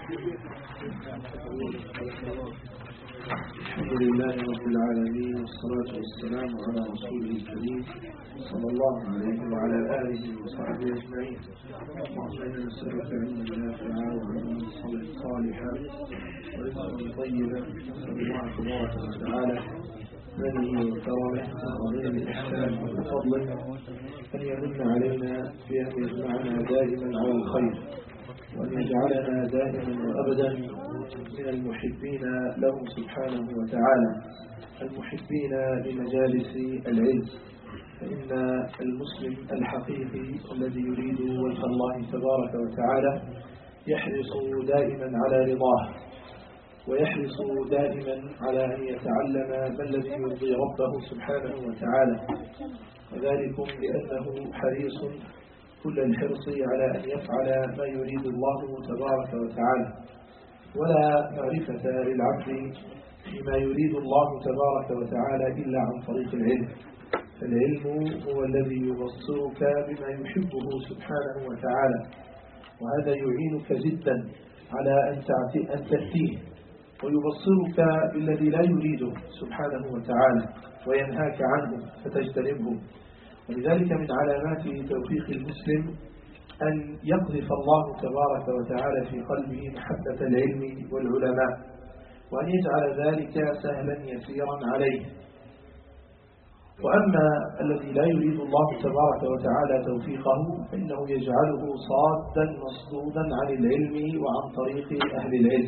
الحمد لله رب العالمين، والصلاة والسلام على رسوله الكريم صلى الله عليه وعلى آله وصحبه أجمعين. اللهم إنا نسألك علما نافعا وعملا صالحا ورزقا طيبا. نسأل الله تبارك وتعالى منه وكرمه وعظيم إحسانه وفضله أن يمن علينا بأن يجمعنا دائما على الخير، وأن يجعلنا دائما وأبدا من المحبين له سبحانه وتعالى، المحبين لمجالس العلم. فإن المسلم الحقيقي الذي يريد وجه الله تبارك وتعالى يحرص دائما على رضاه، ويحرص دائما على أن يتعلم ما الذي يرضي ربه سبحانه وتعالى، وذلكم لأنه حريص كل الحرص على أن يفعل ما يريد الله تبارك وتعالى. ولا معرفة للعبد فيما يريد الله تبارك وتعالى إلا عن طريق العلم. فالعلم هو الذي يبصرك بما يحبه سبحانه وتعالى، وهذا يعينك جدا على أن تأتيه، ويبصرك بالذي لا يريده سبحانه وتعالى وينهاك عنه فتجتنبه. ولذلك من علامات توفيق المسلم أن يقذف الله تبارك وتعالى في قلبه محبة العلم والعلماء، وأن يجعل ذلك سهلا يسيرا عليه. وأما الذي لا يريد الله تبارك وتعالى توفيقه فإنه يجعله صادا مصدودا عن العلم وعن طريق أهل العلم.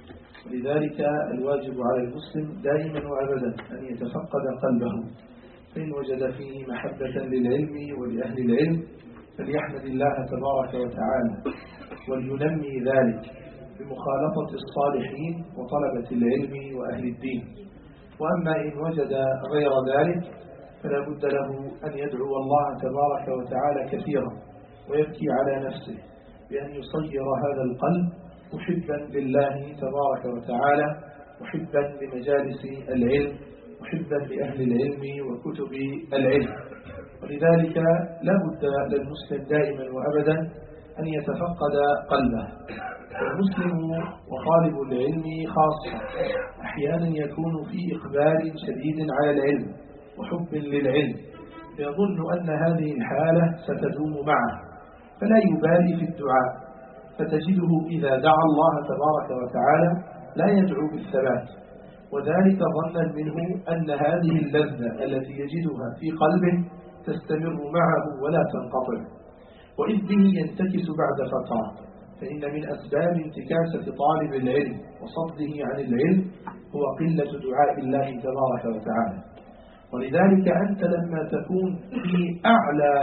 ولذلك الواجب على المسلم دائما وأبدا أن يتفقد قلبه، فإن وجد فيه محبة للعلم ولأهل العلم فليحمد الله تبارك وتعالى ولينمي ذلك بمخالطة الصالحين وطلبة العلم وأهل الدين. وأما إن وجد غير ذلك فلا بد له أن يدعو الله تبارك وتعالى كثيرا ويبكي على نفسه بأن يصير هذا القلب محبا لله تبارك وتعالى، محبا لمجالس العلم، محبا لأهل العلم وكتب العلم. ولذلك لا بد للمسلم دائما وأبدا أن يتفقد قلبه. والمسلم وطالب العلم خاصة أحيانا يكون في إقبال شديد على العلم وحب للعلم، فيظن أن هذه الحالة ستدوم معه فلا يبالي في الدعاء، فتجده إذا دعا الله تبارك وتعالى لا يدعو بالثبات، وذلك ظنا منه أن هذه اللذة التي يجدها في قلبه تستمر معه ولا تنقطع، وإذ به ينتكس بعد فترة. فإن من أسباب انتكاسة طالب العلم وصده عن العلم هو قلة دعاء الله تبارك وتعالى. ولذلك أنت لما تكون في أعلى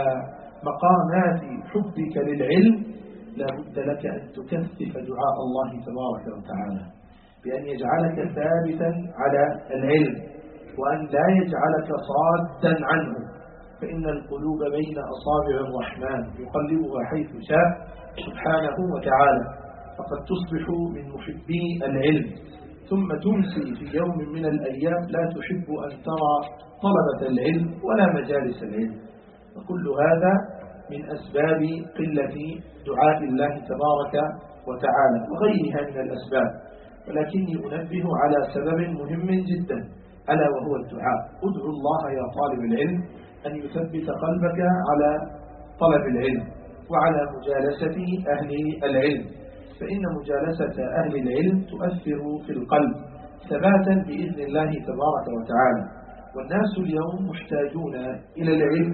مقامات حبك للعلم لا بد لك أن تكثف دعاء الله تبارك وتعالى بأن يجعلك ثابتا على العلم، وأن لا يجعلك صادا عنه، فإن القلوب بين أصابع الرحمن يقلبها حيث شاء سبحانه وتعالى. فقد تصبح من محبي العلم ثم تمسي في يوم من الأيام لا تحب أن ترى طلبة العلم ولا مجالس العلم. وكل هذا من أسباب قلة دعاء الله تبارك وتعالى وغيرها من الأسباب. ولكني أنبه على سبب مهم جدا ألا وهو الدعاء. ادعو الله يا طالب العلم أن يثبت قلبك على طلب العلم وعلى مجالسة أهل العلم، فإن مجالسة أهل العلم تؤثر في القلب ثباتا بإذن الله تبارك وتعالى. والناس اليوم محتاجون إلى العلم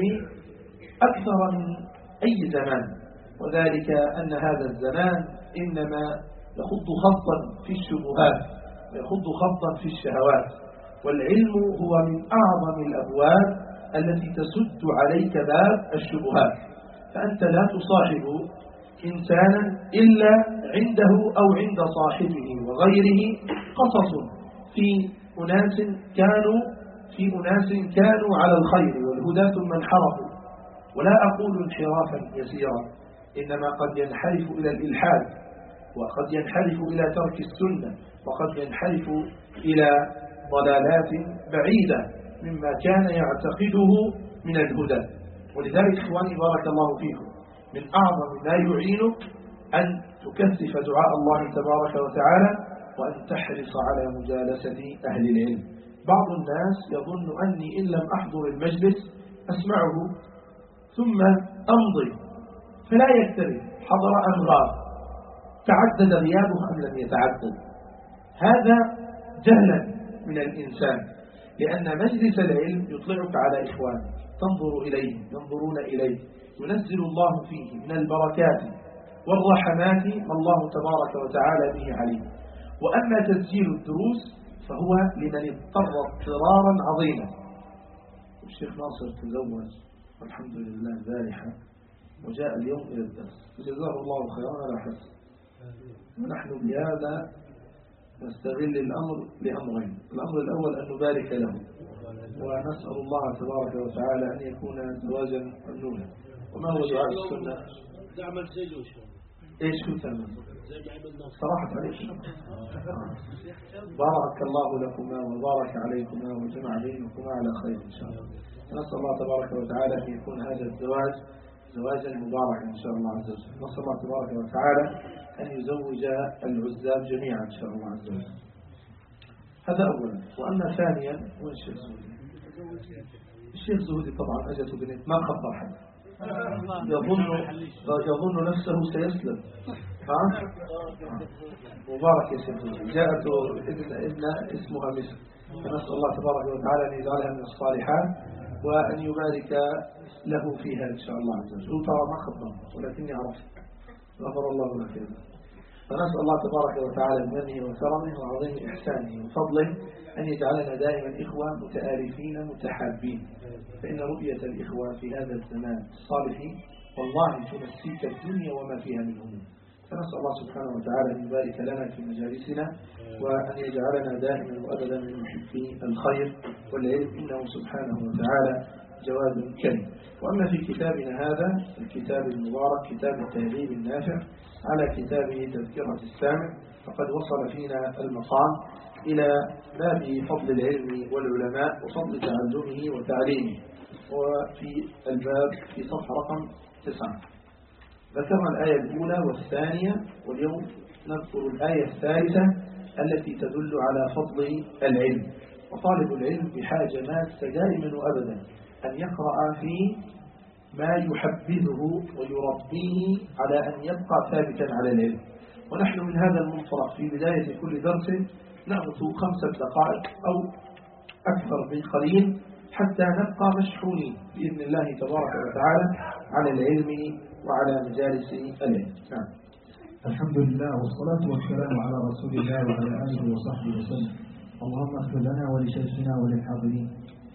أكثر من أي زمان، وذلك أن هذا الزمان إنما يخض خطا في الشبهات ويخض خطا في الشهوات، والعلم هو من أعظم الأبواب التي تسد عليك باب الشبهات. فأنت لا تصاحب إنسانا إلا عنده أو عند صاحبه وغيره قصص في أناس كانوا على الخير والهدى ثم انحرفوا. ولا أقول انحرافا يسيرا، إنما قد ينحرف إلى الإلحاد، وقد ينحرف إلى ترك السنة، وقد ينحرف إلى ضلالات بعيدة مما كان يعتقده من الهدى. ولذلك إخواني بارك الله فيكم، من أعظم ما يعينك أن تكثف دعاء الله تبارك وتعالى، وأن تحرص على مجالسة أهل العلم. بعض الناس يظن أني إن لم أحضر المجلس أسمعه ثم أمضي، فلا يكترث حضر أم غاب، تعدد غيابه أم لم يتعدد. هذا جهلا من الإنسان، لأن مجلس العلم يطلعك على إخوانك، تنظر إليه ينظرون إليه، ينزل الله فيه من البركات والرحمات ما الله تبارك وتعالى به عليه. وأما تسجيل الدروس فهو لمن اضطر اضطرارا عظيما. الشيخ ناصر تزوج والحمد لله بارحة وجاء اليوم إلى الدرس، جزاه الله خيرا على حسن. ونحن بهذا نستغل الأمر لأمرين: الأمر الأول أن نبارك له، ونسأل الله تبارك وتعالى أن يكون زواجا ممنونا. وما هو دعاء السنة؟ تعمل زي جوش. إيش كنت تعمل؟ صراحة عليك. بارك الله لكما وبارك عليكما وجمع بينكما على خير إن شاء الله. نسأل الله تبارك وتعالى أن يكون هذا الزواج زواجا مباركا إن شاء الله عز وجل. نسأل الله تبارك وتعالى أن يزوج العزاب جميعا إن شاء الله عز وجل. هذا أولا. وأما ثانيا هو الشيخ زهودي. الشيخ زهودي طبعا أجته بنت ما خطر حد، يظن نفسه سيسلم. مبارك يا شيخ زهودي. جاءته ابن اسمها مسك، فنسأل الله تبارك وتعالى أن يجعلها من الصالحات وأن يبارك له فيها إن شاء الله عز وجل. ترى ما خطر ولكني عرفت، غفر الله لك. فنسأل الله تبارك وتعالى بمنه وكرمه وعظيم إحسانه وفضله أن يجعلنا دائما إخوة متآلفين متحابين، فإن رؤية الإخوة في هذا الزمان الصالحين والله تنسيك الدنيا وما فيها من هموم. فنسأل الله سبحانه وتعالى أن يبارك لنا في مجالسنا، وأن يجعلنا دائما وأبدا من محبي الخير والعلم، إنه سبحانه وتعالى جواد كريم. وأما في كتابنا هذا الكتاب المبارك كتاب التهذيب النافع على كتابه تذكرة السامع، فقد وصل فينا المقام إلى باب فضل العلم والعلماء وفضل تعلمه وتعليمه، وفي الباب في صفحة رقم 9 ذكرنا الآية الأولى والثانية، واليوم نذكر الآية الثالثة التي تدل على فضل العلم. وطالب العلم بحاجة ماسة دائما وأبدا أن يقرأ في ما يحبذه ويربيه على أن يبقى ثابتا على العلم. ونحن من هذا المنطلق في بداية كل درس نأخذ 5 دقائق أو أكثر بقليل حتى نبقى مشحونين بإذن الله تبارك وتعالى على العلم وعلى مجالس العلم. نعم. الحمد لله والصلاة والسلام على رسول الله وعلى آله وصحبه وسلم. اللهم اغفر لنا ولشيخنا وللحاضرين.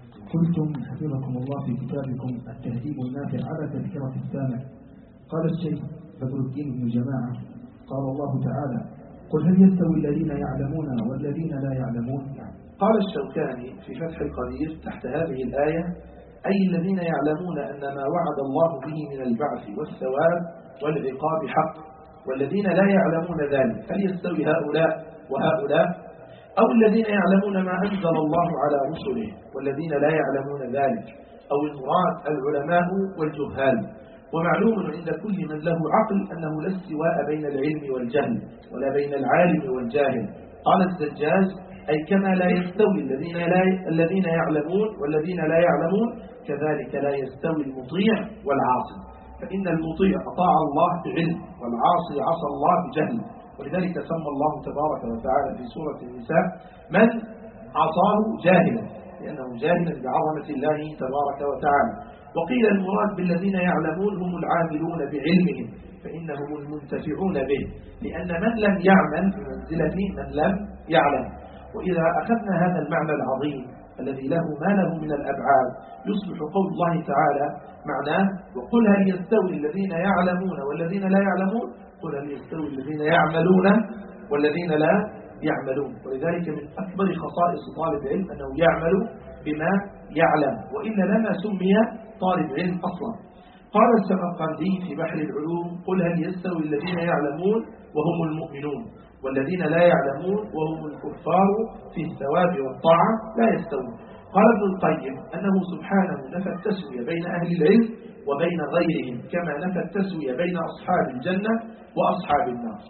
قلتم حفظكم الله في كتابكم التهذيب النافع على تذكرة السامع. قال الشيخ بدر الدين بن جماعة قال الله تعالى: قل هل يستوي الذين يعلمون والذين لا يعلمون؟ قال الشوكاني في فتح القدير تحت هذه الآية: أي الذين يعلمون أن ما وعد الله به من البعث والثواب والعقاب حق، والذين لا يعلمون ذلك، هل يستوي هؤلاء وهؤلاء؟ أو الذين يعلمون ما أنزل الله على رسله والذين لا يعلمون ذلك، أو المراد العلماء والجهال. ومعلوم عند كل من له عقل أنه لا استواء بين العلم والجهل ولا بين العالم والجاهل. قال الزجاج: أي كما لا يستوي الذين يعلمون والذين لا يعلمون، كذلك لا يستوي المطيع والعاصي، فإن المطيع أطاع الله بعلم والعاصي عصى الله بجهل. ولذلك سمى الله تبارك وتعالى في سورة النساء من عصاه جاهلا، لأنه جاهلا بعظمة الله تبارك وتعالى. وقيل المراد بالذين يعلمون هم العاملون بعلمهم، فإنهم المنتفعون به، لأن من لم يعمل بمنزلة من لم يعلم. وإذا أخذنا هذا المعنى العظيم الذي له ما له من الأبعاد، يصبح قول الله تعالى معناه: وقل هل يستوي الذين يعلمون والذين لا يعلمون؟ قل هل يستوي الذين يعملون والذين لا يعملون. ولذلك من أكبر خصائص طالب العلم أنه يعمل بما يعلم، وإلا لما سمي طالب علم أصلا. قال السمرقندي في بحر العلوم: قل هل يستوي الذين يعلمون وهم المؤمنون والذين لا يعلمون وهم الكفار في الثواب والطاعة؟ لا يستوون. قال ابن القيم أنه سبحانه نفى التسوية بين أهل العلم وبين غيرهم، كما نفى التسوية بين أصحاب الجنة وأصحاب النار.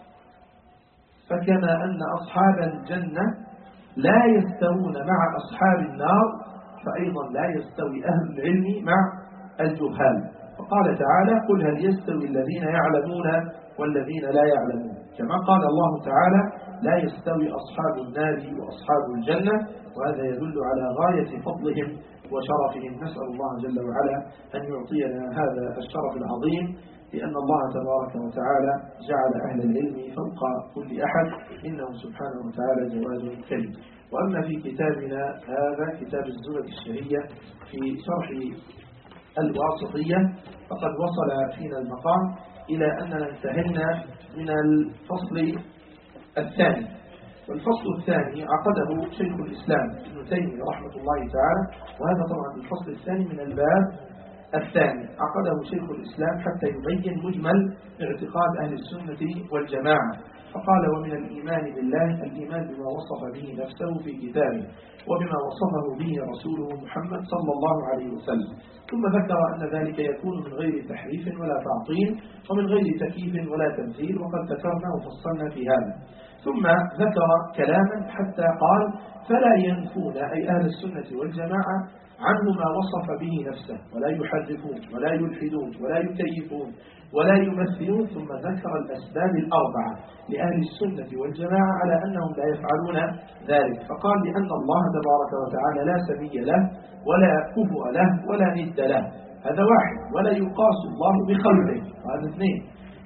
فكما أن أصحاب الجنة لا يستوون مع أصحاب النار، فأيضا لا يستوي أهل العلم مع الجهال. فقال تعالى: قل هل يستوي الذين يعلمون والذين لا يعلمون. كما قال الله تعالى: لا يستوي أصحاب النار وأصحاب الجنة. وهذا يدل على غاية فضلهم وشرفهم. نسأل الله جل وعلا أن يعطينا هذا الشرف العظيم، لأن الله تبارك وتعالى جعل أهل العلم فوق كل أحد، إنه سبحانه وتعالى جواد كريم. وأما في كتابنا هذا كتاب الزبد الشهية في شرح الواسطية، فقد وصل فينا المقام إلى أننا انتهينا من الفصل الثاني. والفصل الثاني عقده شيخ الإسلام ابن تيمية رحمة الله تعالى، وهذا طبعا الفصل الثاني من الباب الثاني عقده شيخ الإسلام حتى يبين مجمل اعتقاد أهل السنة والجماعة. فقال: ومن الإيمان بالله الإيمان بما وصف به نفسه في كتابه وبما وصفه به رسوله محمد صلى الله عليه وسلم. ثم ذكر أن ذلك يكون من غير تحريف ولا تعطيل ومن غير تكييف ولا تمثيل، وقد ذكرنا وفصلنا في هذا. ثم ذكر كلاما حتى قال: فلا ينفون أي أهل السنة والجماعة عنه ما وصف به نفسه، ولا يحرفون ولا يلحدون ولا يكيفون ولا يمثلون. ثم ذكر الأسباب الأربعة لأهل السنة والجماعة على أنهم لا يفعلون ذلك. فقال: لأن الله تبارك وتعالى لا سمي له ولا كفؤ له ولا ند له، هذا واحد. ولا يقاس الله بخلقه، وهذا اثنين.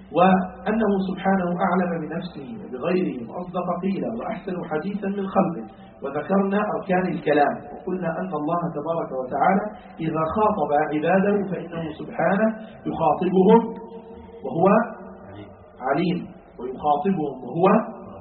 وأنه سبحانه أعلم بنفسه وبغيره وأصدق قيلا وأحسن حديثا من خلقه. وذكرنا أركان الكلام، وقلنا أن الله تبارك وتعالى إذا خاطب عباده فإنه سبحانه يخاطبهم وهو عليم، ويخاطبهم وهو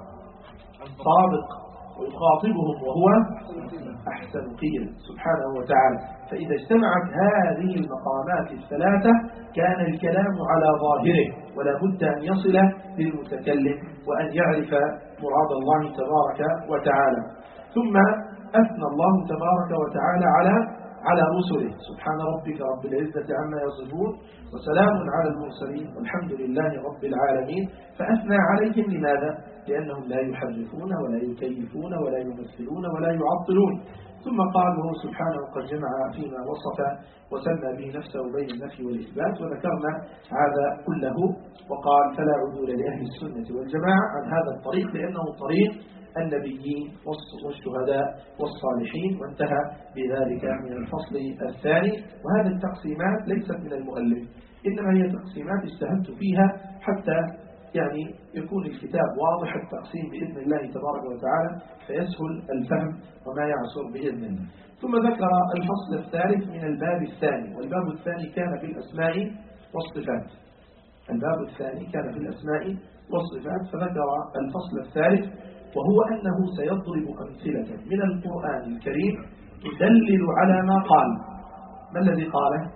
صادق، ويخاطبهم وهو أحسن قيلا سبحانه وتعالى. فإذا اجتمعت هذه المقامات الثلاثة كان الكلام على ظاهره، ولا بد أن يصل للمتكلم وأن يعرف مراد الله تبارك وتعالى. ثم أثنى الله تبارك وتعالى على رسله: سبحان ربك رب العزة عما يصفون وسلام على المرسلين والحمد لله رب العالمين. فأثنى عليهم لماذا؟ لأنهم لا يحرفون ولا يكيفون ولا يمثلون ولا يعطلون. ثم قال: وهو سبحانه قد جمع فيما وصف وسمى به نفسه بين النفي والإثبات. وذكرنا هذا كله، وقال: فلا عدول لأهل السنة والجماعة عن هذا الطريق، لأنه طريق النبيين والشهداء والصالحين. وانتهى بذلك من الفصل الثاني. وهذه التقسيمات ليست من المؤلف، إنما هي تقسيمات اجتهدت فيها حتى يعني يكون الكتاب واضح التقسيم بإذن الله تبارك وتعالى، فيسهل الفهم وما يعسر بإذن الله. ثم ذكر الفصل الثالث من الباب الثاني، والباب الثاني كان في الأسماء والصفات. الباب الثاني كان في الأسماء والصفات. فذكر الفصل الثالث، وهو أنه سيضرب أمثلة من القرآن الكريم تدلل على ما قال. ما الذي قاله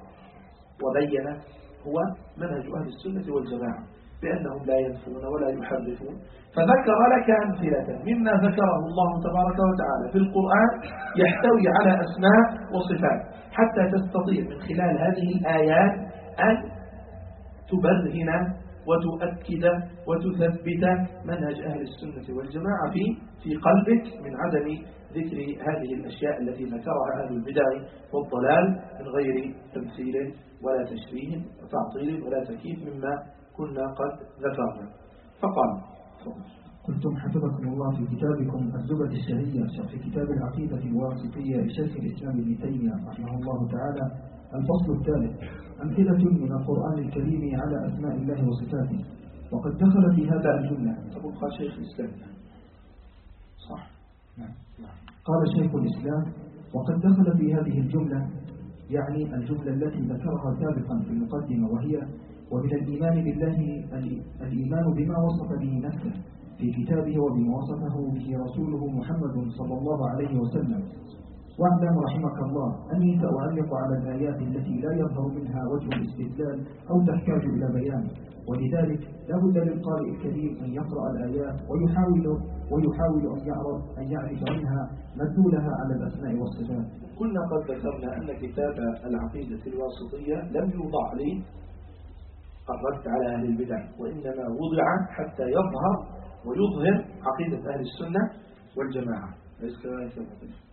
وبين؟ هو منهج أهل السنة والجماعة، بأنهم لا ينفون ولا يحرفون. فذكر لك أمثلة مما ذكره الله تبارك وتعالى في القرآن يحتوي على أسماء وصفات، حتى تستطيع من خلال هذه الآيات أن تبرهن وتؤكد وتثبت منهج أهل السنة والجماعة في قلبك، من عدم ذكر هذه الأشياء التي ذكرها أهل البدع والضلال من غير تمثيل ولا تشبيه وتعطيل ولا تكييف مما كنا قد ذكرنا. فقال: قلتم حفظكم الله في كتابكم الزبد الشهية في كتاب العقيدة الواسطية لشيخ الإسلام ابن تيمية رحمه الله تعالى: الفصل الثالث: أمثلة من القرآن الكريم على أسماء الله وصفاته. وقد دخل في هذا الجملة. قال شيخ الإسلام صح؟ نعم. قال شيخ الإسلام: وقد دخل في هذه الجملة، يعني الجملة التي ذكرها سابقا في المقدمة، وهي: ومن الإيمان بالله الإيمان بما وصف به نفسه في كتابه وبما وصفه به رسوله محمد صلى الله عليه وسلم. واعلم رحمك الله أني سأعلق على الآيات التي لا يظهر منها وجه الاستدلال أو تحتاج إلى بيان، ولذلك لا بد للقارئ الكريم أن يقرأ الآيات ويحاول أن يعرف منها مدلولها على الأسماء والصفات. كنا قد ذكرنا أن كتاب العقيدة الواسطية لم يوضع لي الرد على أهل البدع، وإنما وضع حتى يظهر ويظهر عقيدة أهل السنة والجماعة. ليس كذلك؟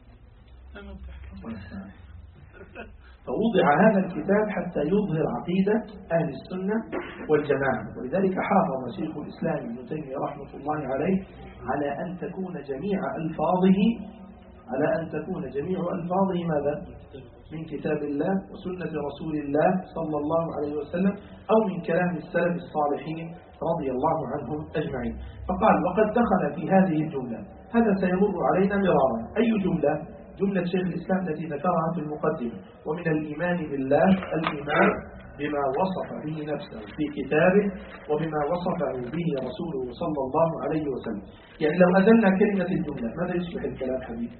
فوضع هذا الكتاب حتى يظهر عقيدة أهل السنة والجماعة، ولذلك حافظ شيخ الإسلام ابن تيمية رحمة الله عليه على أن تكون جميع ألفاظه ماذا؟ من كتاب الله وسنة رسول الله صلى الله عليه وسلم أو من كلام السلف الصالحين رضي الله عنهم أجمعين. فقال وقد دخل في هذه الجملة، هذا سيمر علينا مرارا. أي جملة؟ جملة شيخ الإسلام التي ذكرها في المقدمة: ومن الإيمان بالله الإيمان بما وصف به نفسه في كتابه وبما وصفه به رسوله صلى الله عليه وسلم. يعني لو أزلنا كلمة الجملة ماذا يصبح الكلام حبيبي؟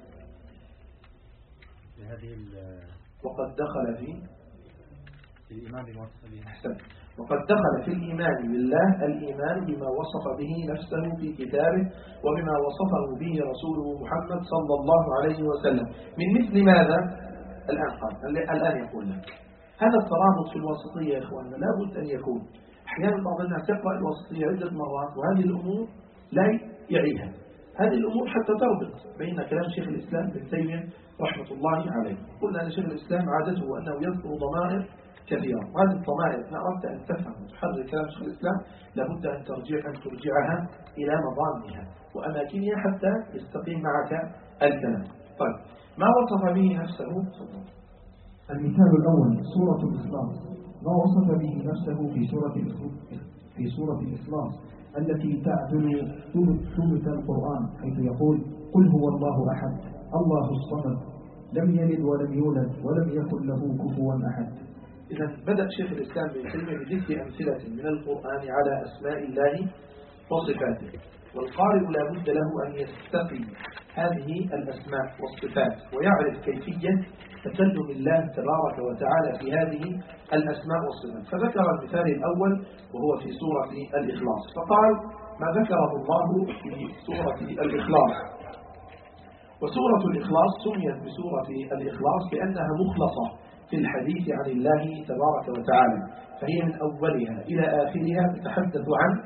وقد دخل في الإيمان بما وصف به نفسه. وقد دخل في الإيمان بالله الإيمان بما وصف به نفسه في كتابه وبما وصفه به رسوله محمد صلى الله عليه وسلم. من مثل ماذا؟ الآن يقول لك هذا الترابط في الوسطية يا إخواننا لا بد أن يكون. أحيانا بعض الناس يقرأ الوسطية عدة مرات وهذه الأمور لا يعيها. هذه الأمور حتى تربط بين كلام شيخ الإسلام ابن تيمية رحمة الله عليه. قلنا أن شيخ الإسلام عادته أنه يذكر ضمائر كثيرة، وهذه الضمائر إن أردت أن تفهم وتحرر كلام شيخ الإسلام لابد أن ترجعها إلى مضامنها وأماكنها حتى يستقيم معك الكلام. طيب ما وصف به نفسه؟ المثال الأول سورة الإخلاص، ما وصف به نفسه في سورة الإخلاص التي تعدل ثلث القرآن، حيث يقول قل هو الله أحد الله الصمد لم يلد ولم يولد ولم يكن له كفوا أحد. إذا بدأ شيخ الإسلام ابن تيمية بذكر أمثلة من القرآن على أسماء الله وصفاته، والقارئ لا بد له أن يستقي هذه الأسماء والصفات ويعرف كيفية تكلم الله تبارك وتعالى في هذه الأسماء والصفات. فذكر المثال الأول وهو في سورة الإخلاص، فقال ما ذكره الله في سورة الإخلاص. وسورة الإخلاص سميت بسورة الإخلاص لأنها مخلصة في الحديث عن الله تبارك وتعالى، فهي من أولها إلى آخرها تتحدث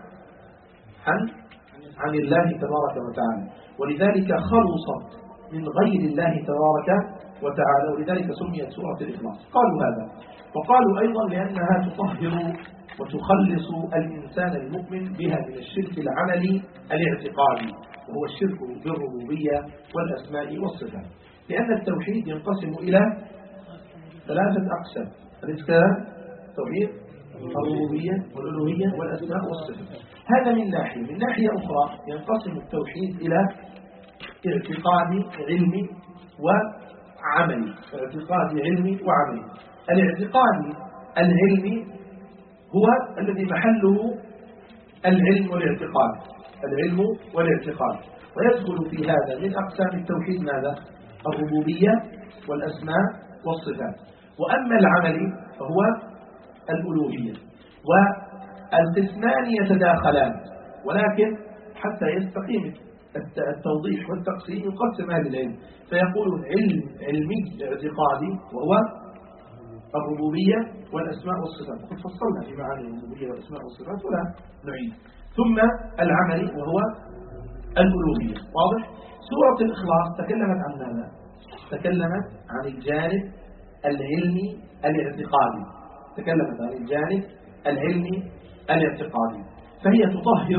عن الله تبارك وتعالى، ولذلك خلصت من غير الله تبارك وتعالى، ولذلك سميت سورة الإخلاص. قالوا هذا، وقالوا أيضا لأنها تطهر وتخلص الإنسان المؤمن بها من الشرك العملي الاعتقادي، وهو الشرك بالربوبية والأسماء والصفات، لأن التوحيد ينقسم إلى ثلاثة أقسام: الإسلام، التوحيد، الربوبية والألوهية والأسماء والصفات. هذا من ناحية. من ناحية أخرى ينقسم التوحيد إلى اعتقاد علمي وعملي. اعتقاد علمي وعملي. الاعتقاد العلمي هو الذي محله العلم والاعتقاد، العلم والاعتقاد، ويدخل في هذا من أقسام التوحيد ماذا؟ الربوبية والأسماء والصفات. وأما العملي فهو الألوهية. والقسمان يتداخلان، ولكن حتى يستقيم التوضيح والتقسيم يقسم أهل العلم فيقولون علمي اعتقادي وهو الربوبية والأسماء والصفات، وقد فصلنا في معاني الربوبية والأسماء والصفات ولا نعيد. ثم العملي وهو الألوهية. واضح؟ سورة الإخلاص تكلمت عن ماذا؟ تكلمت عن الجانب العلمي الاعتقادي، تكلمت عن الجانب العلمي الاعتقادي، فهي تطهر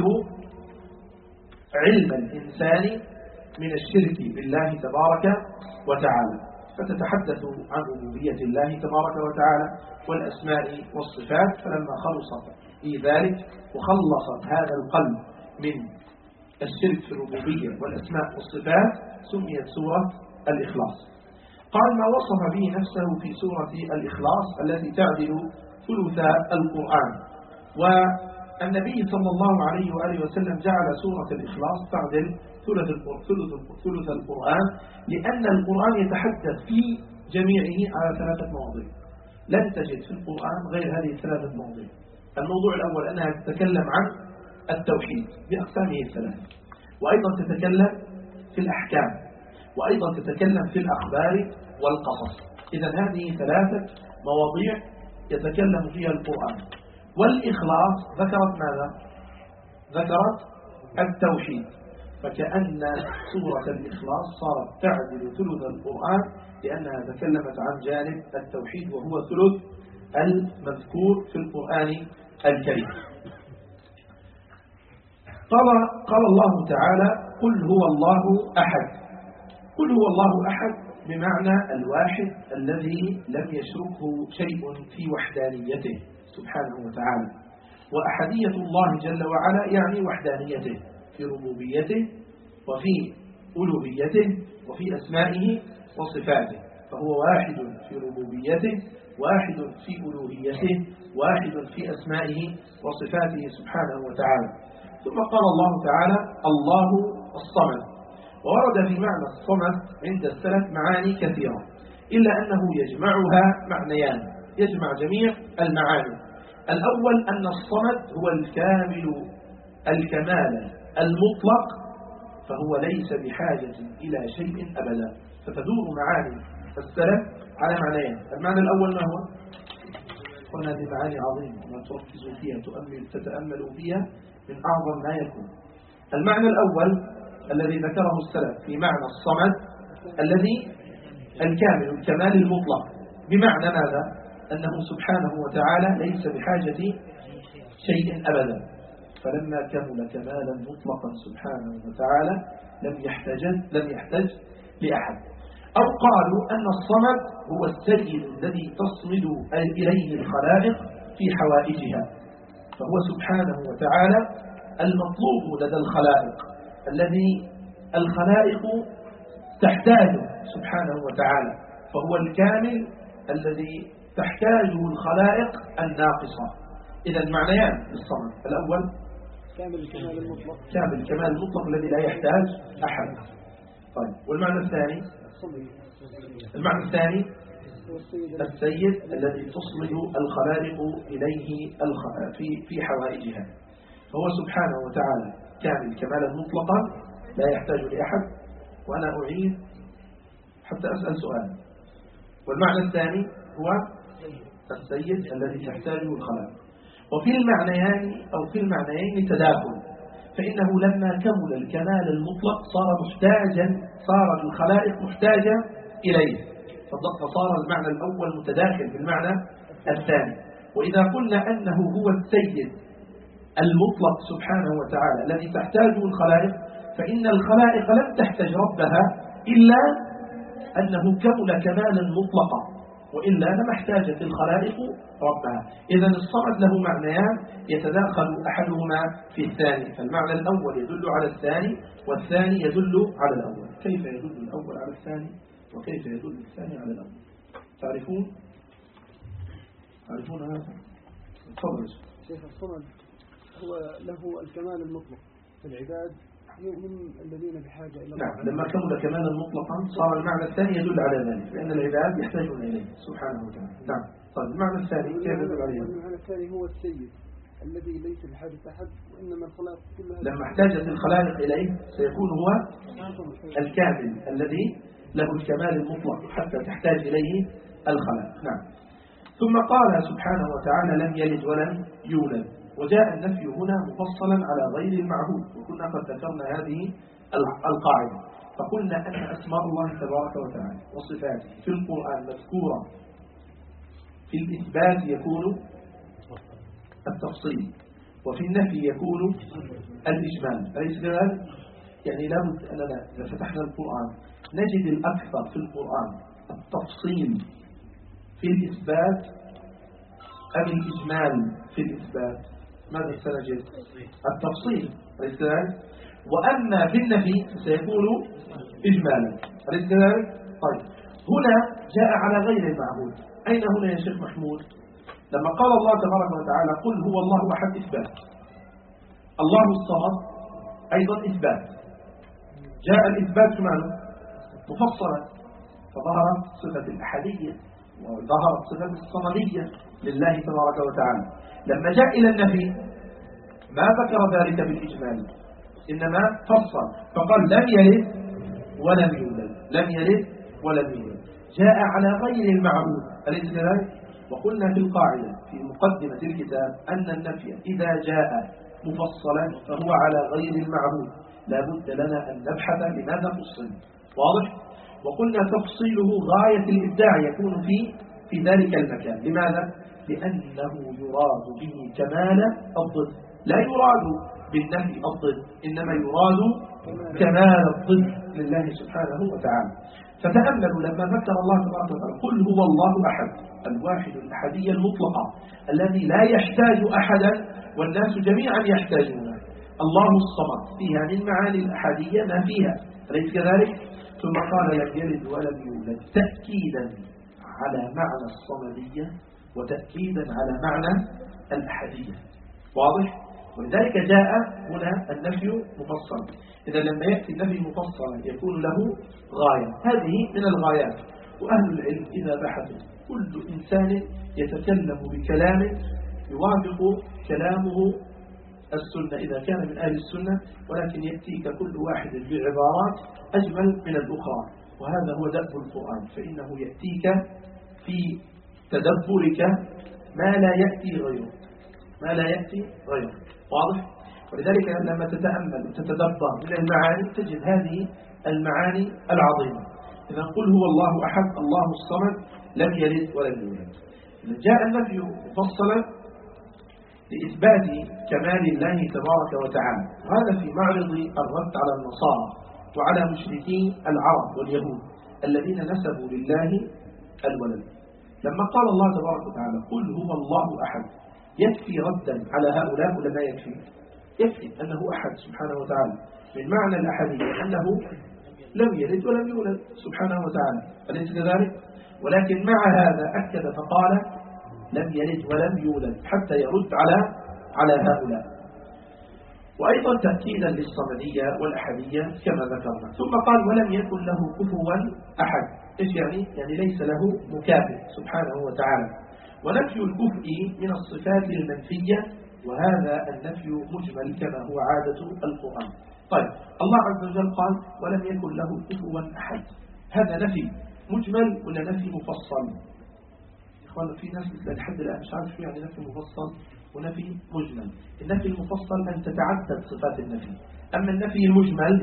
علم الإنسان من الشرك بالله تبارك وتعالى، فتتحدث عن ربوبية الله تبارك وتعالى والأسماء والصفات. فلما خلصت في ذلك وخلصت هذا القلب من الشرك في الربوبية والأسماء والصفات سميت سورة الإخلاص. قال ما وصف به نفسه في سورة الإخلاص التي تعدل ثلث القرآن. والنبي صلى الله عليه وآله وسلم جعل سورة الإخلاص تعدل ثلث القرآن، لأن القرآن يتحدث في جميعه على ثلاثة مواضيع. لن تجد في القرآن غير هذه الثلاثة مواضيع: الموضوع الأول أنها تتكلم عن التوحيد بأقسامه الثلاث، وأيضا تتكلم في الأحكام، وأيضا تتكلم في الأخبار والقصص. إذا هذه ثلاثة مواضيع يتكلم فيها القرآن. والإخلاص ذكرت ماذا؟ ذكرت التوحيد، فكأن سورة الإخلاص صارت تعدل ثلث القرآن لأنها تكلمت عن جانب التوحيد وهو ثلث المذكور في القرآن الكريم. قال الله تعالى: قل هو الله أحد. قل هو الله أحد بمعنى الواحد الذي لم يشركه شيء في وحدانيته سبحانه وتعالى. وأحدية الله جل وعلا يعني وحدانيته في ربوبيته وفي ألوهيته وفي أسمائه وصفاته، فهو واحد في ربوبيته، واحد في ألوهيته، واحد في أسمائه وصفاته سبحانه وتعالى. ثم قال الله تعالى: الله الصمد. وورد في معنى الصمد عند السلف معاني كثيرة، إلا أنه يجمعها معنيان، يجمع جميع المعاني. الأول أن الصمد هو الكامل الكمال المطلق، فهو ليس بحاجة إلى شيء أبدا. فتدور معاني السلف على معنيين. المعنى الأول ما هو؟ قلنا هذه معاني عظيمة ما تركزوا فيها تتأملوا فيها من أعظم ما يكون. المعنى الأول الذي ذكره السلف في معنى الصمد الذي الكامل الكمال المطلق، بمعنى ماذا؟ أنه سبحانه وتعالى ليس بحاجة شيء أبدا، فلما كمل كمالا مطلقا سبحانه وتعالى لم يحتج لأحد. أو قالوا أن الصمد هو السيد الذي تصمد إليه الخلائق في حوائجها، فهو سبحانه وتعالى المطلوب لدى الخلائق الذي الخلائق تحتاجه سبحانه وتعالى، فهو الكامل الذي تحتاجه الخلائق الناقصة. إذا المعنيان للصمد: الأول كامل الكمال المطلق، كامل الكمال المطلق الذي لا يحتاج أحد. طيب، والمعنى الثاني؟ المعنى الثاني السيد الذي تصمد الخلائق إليه في حوائجها، فهو سبحانه وتعالى كامل كمالا مطلقا لا يحتاج لأحد. وأنا أعيد حتى أسأل سؤال. والمعنى الثاني هو السيد الذي تحتاجه الخلائق. وفي المعنيين أو في المعنيين تداخل، فإنه لما كمل الكمال المطلق صار الخلائق محتاجة إليه، فصار المعنى الأول متداخل بالمعنى الثاني. وإذا قلنا أنه هو السيد المطلق سبحانه وتعالى الذي تحتاجه الخلائق، فإن الخلائق لم تحتاج ربها إلا أنه كمل كمالا مطلقا، وإلا لما احتاجت الخلائق ربها. إذن الصمد له معنيان يتداخل أحدهما في الثاني، فالمعنى الأول يدل على الثاني والثاني يدل على الأول. كيف يدل الأول على الثاني وكيف يدل الثاني على الأول؟ تعرفون هذا؟ تفضل. شيخ، الصمد هو له الكمال المطلق في العباد من الذين بحاجة إلى الله. نعم، لما كمل كمالا مطلقا صار المعنى الثاني يدل على ذلك، لأن العباد يحتاجون إليه سبحانه وتعالى. نعم. طيب، المعنى الثاني كيف يدل عليه؟ المعنى الثاني هو السيد الذي ليس بحاجة أحد، وإنما الخلائق كلها لما احتاجت الخلائق إليه سيكون هو الكامل الذي له الكمال المطلق حتى تحتاج إليه الخلائق. نعم. ثم قال سبحانه وتعالى: لم يلد ولم يولد. وجاء النفي هنا مفصلا على غير المعهود، وكنا قد ذكرنا هذه القاعدة، فقلنا أن أسماء الله تبارك وتعالى وصفاته في القرآن مذكورة في الإثبات يكون التفصيل، وفي النفي يكون الإجمال. أليس كذلك؟ يعني لابد أننا إذا فتحنا القرآن نجد الأكثر في القرآن التفصيل في الإثبات أم الإجمال في الإثبات؟ ماذا سنجد؟ التفصيل. أليس كذلك؟ وأما في النفي سيكون إجمالا. أليس كذلك؟ طيب، هنا جاء على غير المعهود. أين هنا يا شيخ محمود؟ لما قال الله تبارك وتعالى: قل هو الله أحد، إثبات. الله الصمد أيضا إثبات. جاء الإثبات معنى مفصلا، فظهرت صفة الأحدية وظهرت صفة الصمدية لله تبارك وتعالى. لما جاء إلى النفي ما ذكر ذلك بالإجمال، إنما فصل فقال لم يلد ولم يولد، لم يلد ولم يولد، جاء على غير المعبود، أليس كذلك؟ وقلنا في القاعدة في مقدمة الكتاب أن النفي إذا جاء مفصلا فهو على غير المعبود، لا بد لنا أن نبحث لماذا فصل. واضح؟ وقلنا تفصيله غاية الإبداع يكون في ذلك المكان. لماذا؟ لأنه يراد به كمال الضد، لا يراد بالنفي الضد، إنما يراد كمال الضد لله سبحانه وتعالى. فتأملوا لما ذكر الله تبارك وتعالى قل هو الله أحد، الواحد الأحدية المطلقة الذي لا يحتاج أحدا والناس جميعا يحتاجونه، الله الصمد، فيها من معاني الأحدية ما فيها، أليس كذلك؟ ثم قال لم يلد ولم يولد تأكيدا على معنى الصمدية وتأكيدا على معنى الأحدية. واضح؟ ولذلك جاء هنا النفي مفصلا. إذا لما يأتي النفي مفصلا يكون له غاية، هذه من الغايات. وأهل العلم إذا بحثوا كل إنسان يتكلم بكلام يوافق كلامه السنة إذا كان من أهل السنة، ولكن يأتيك كل واحد بعبارات أجمل من الأخرى، وهذا هو دأب القرآن، فإنه يأتيك في تدبرك ما لا يأتي غيره، ما لا يأتي غيره. واضح؟ ولذلك لما تتأمل وتتدبر من المعاني تجد هذه المعاني العظيمة. إذا قل هو الله أحد الله الصمد لم يلد ولم يولد. إذا جاء النفي مفصلا لإثبات كمال الله تبارك وتعالى، وهذا في معرض الرد على النصارى وعلى مشركي العرب واليهود الذين نسبوا لله الولد. لما قال الله تبارك وتعالى قل هو الله أحد يكفي ردا على هؤلاء ولا ما يكفي؟ يكفي أنه أحد سبحانه وتعالى، من معنى الأحدية أنه لم يلد ولم يولد سبحانه وتعالى، أليس كذلك؟ ولكن مع هذا أكد فقال لم يلد ولم يولد حتى يرد على هؤلاء. وأيضا تأكيدا للصمدية والأحدية كما ذكرنا. ثم قال ولم يكن له كفوا أحد. إيش يعني؟ يعني ليس له مكافئ سبحانه وتعالى. ونفي الكفء من الصفات المنفية، وهذا النفي مجمل كما هو عادة القرآن. طيب الله عز وجل قال ولم يكن له كفوا أحد، هذا نفي مجمل ولا نفي مفصل؟ إخوانا في ناس لحد الآن مش عارف شو يعني نفي مفصل ونفي مجمل. النفي المفصل أن تتعدد صفات النفي، أما النفي المجمل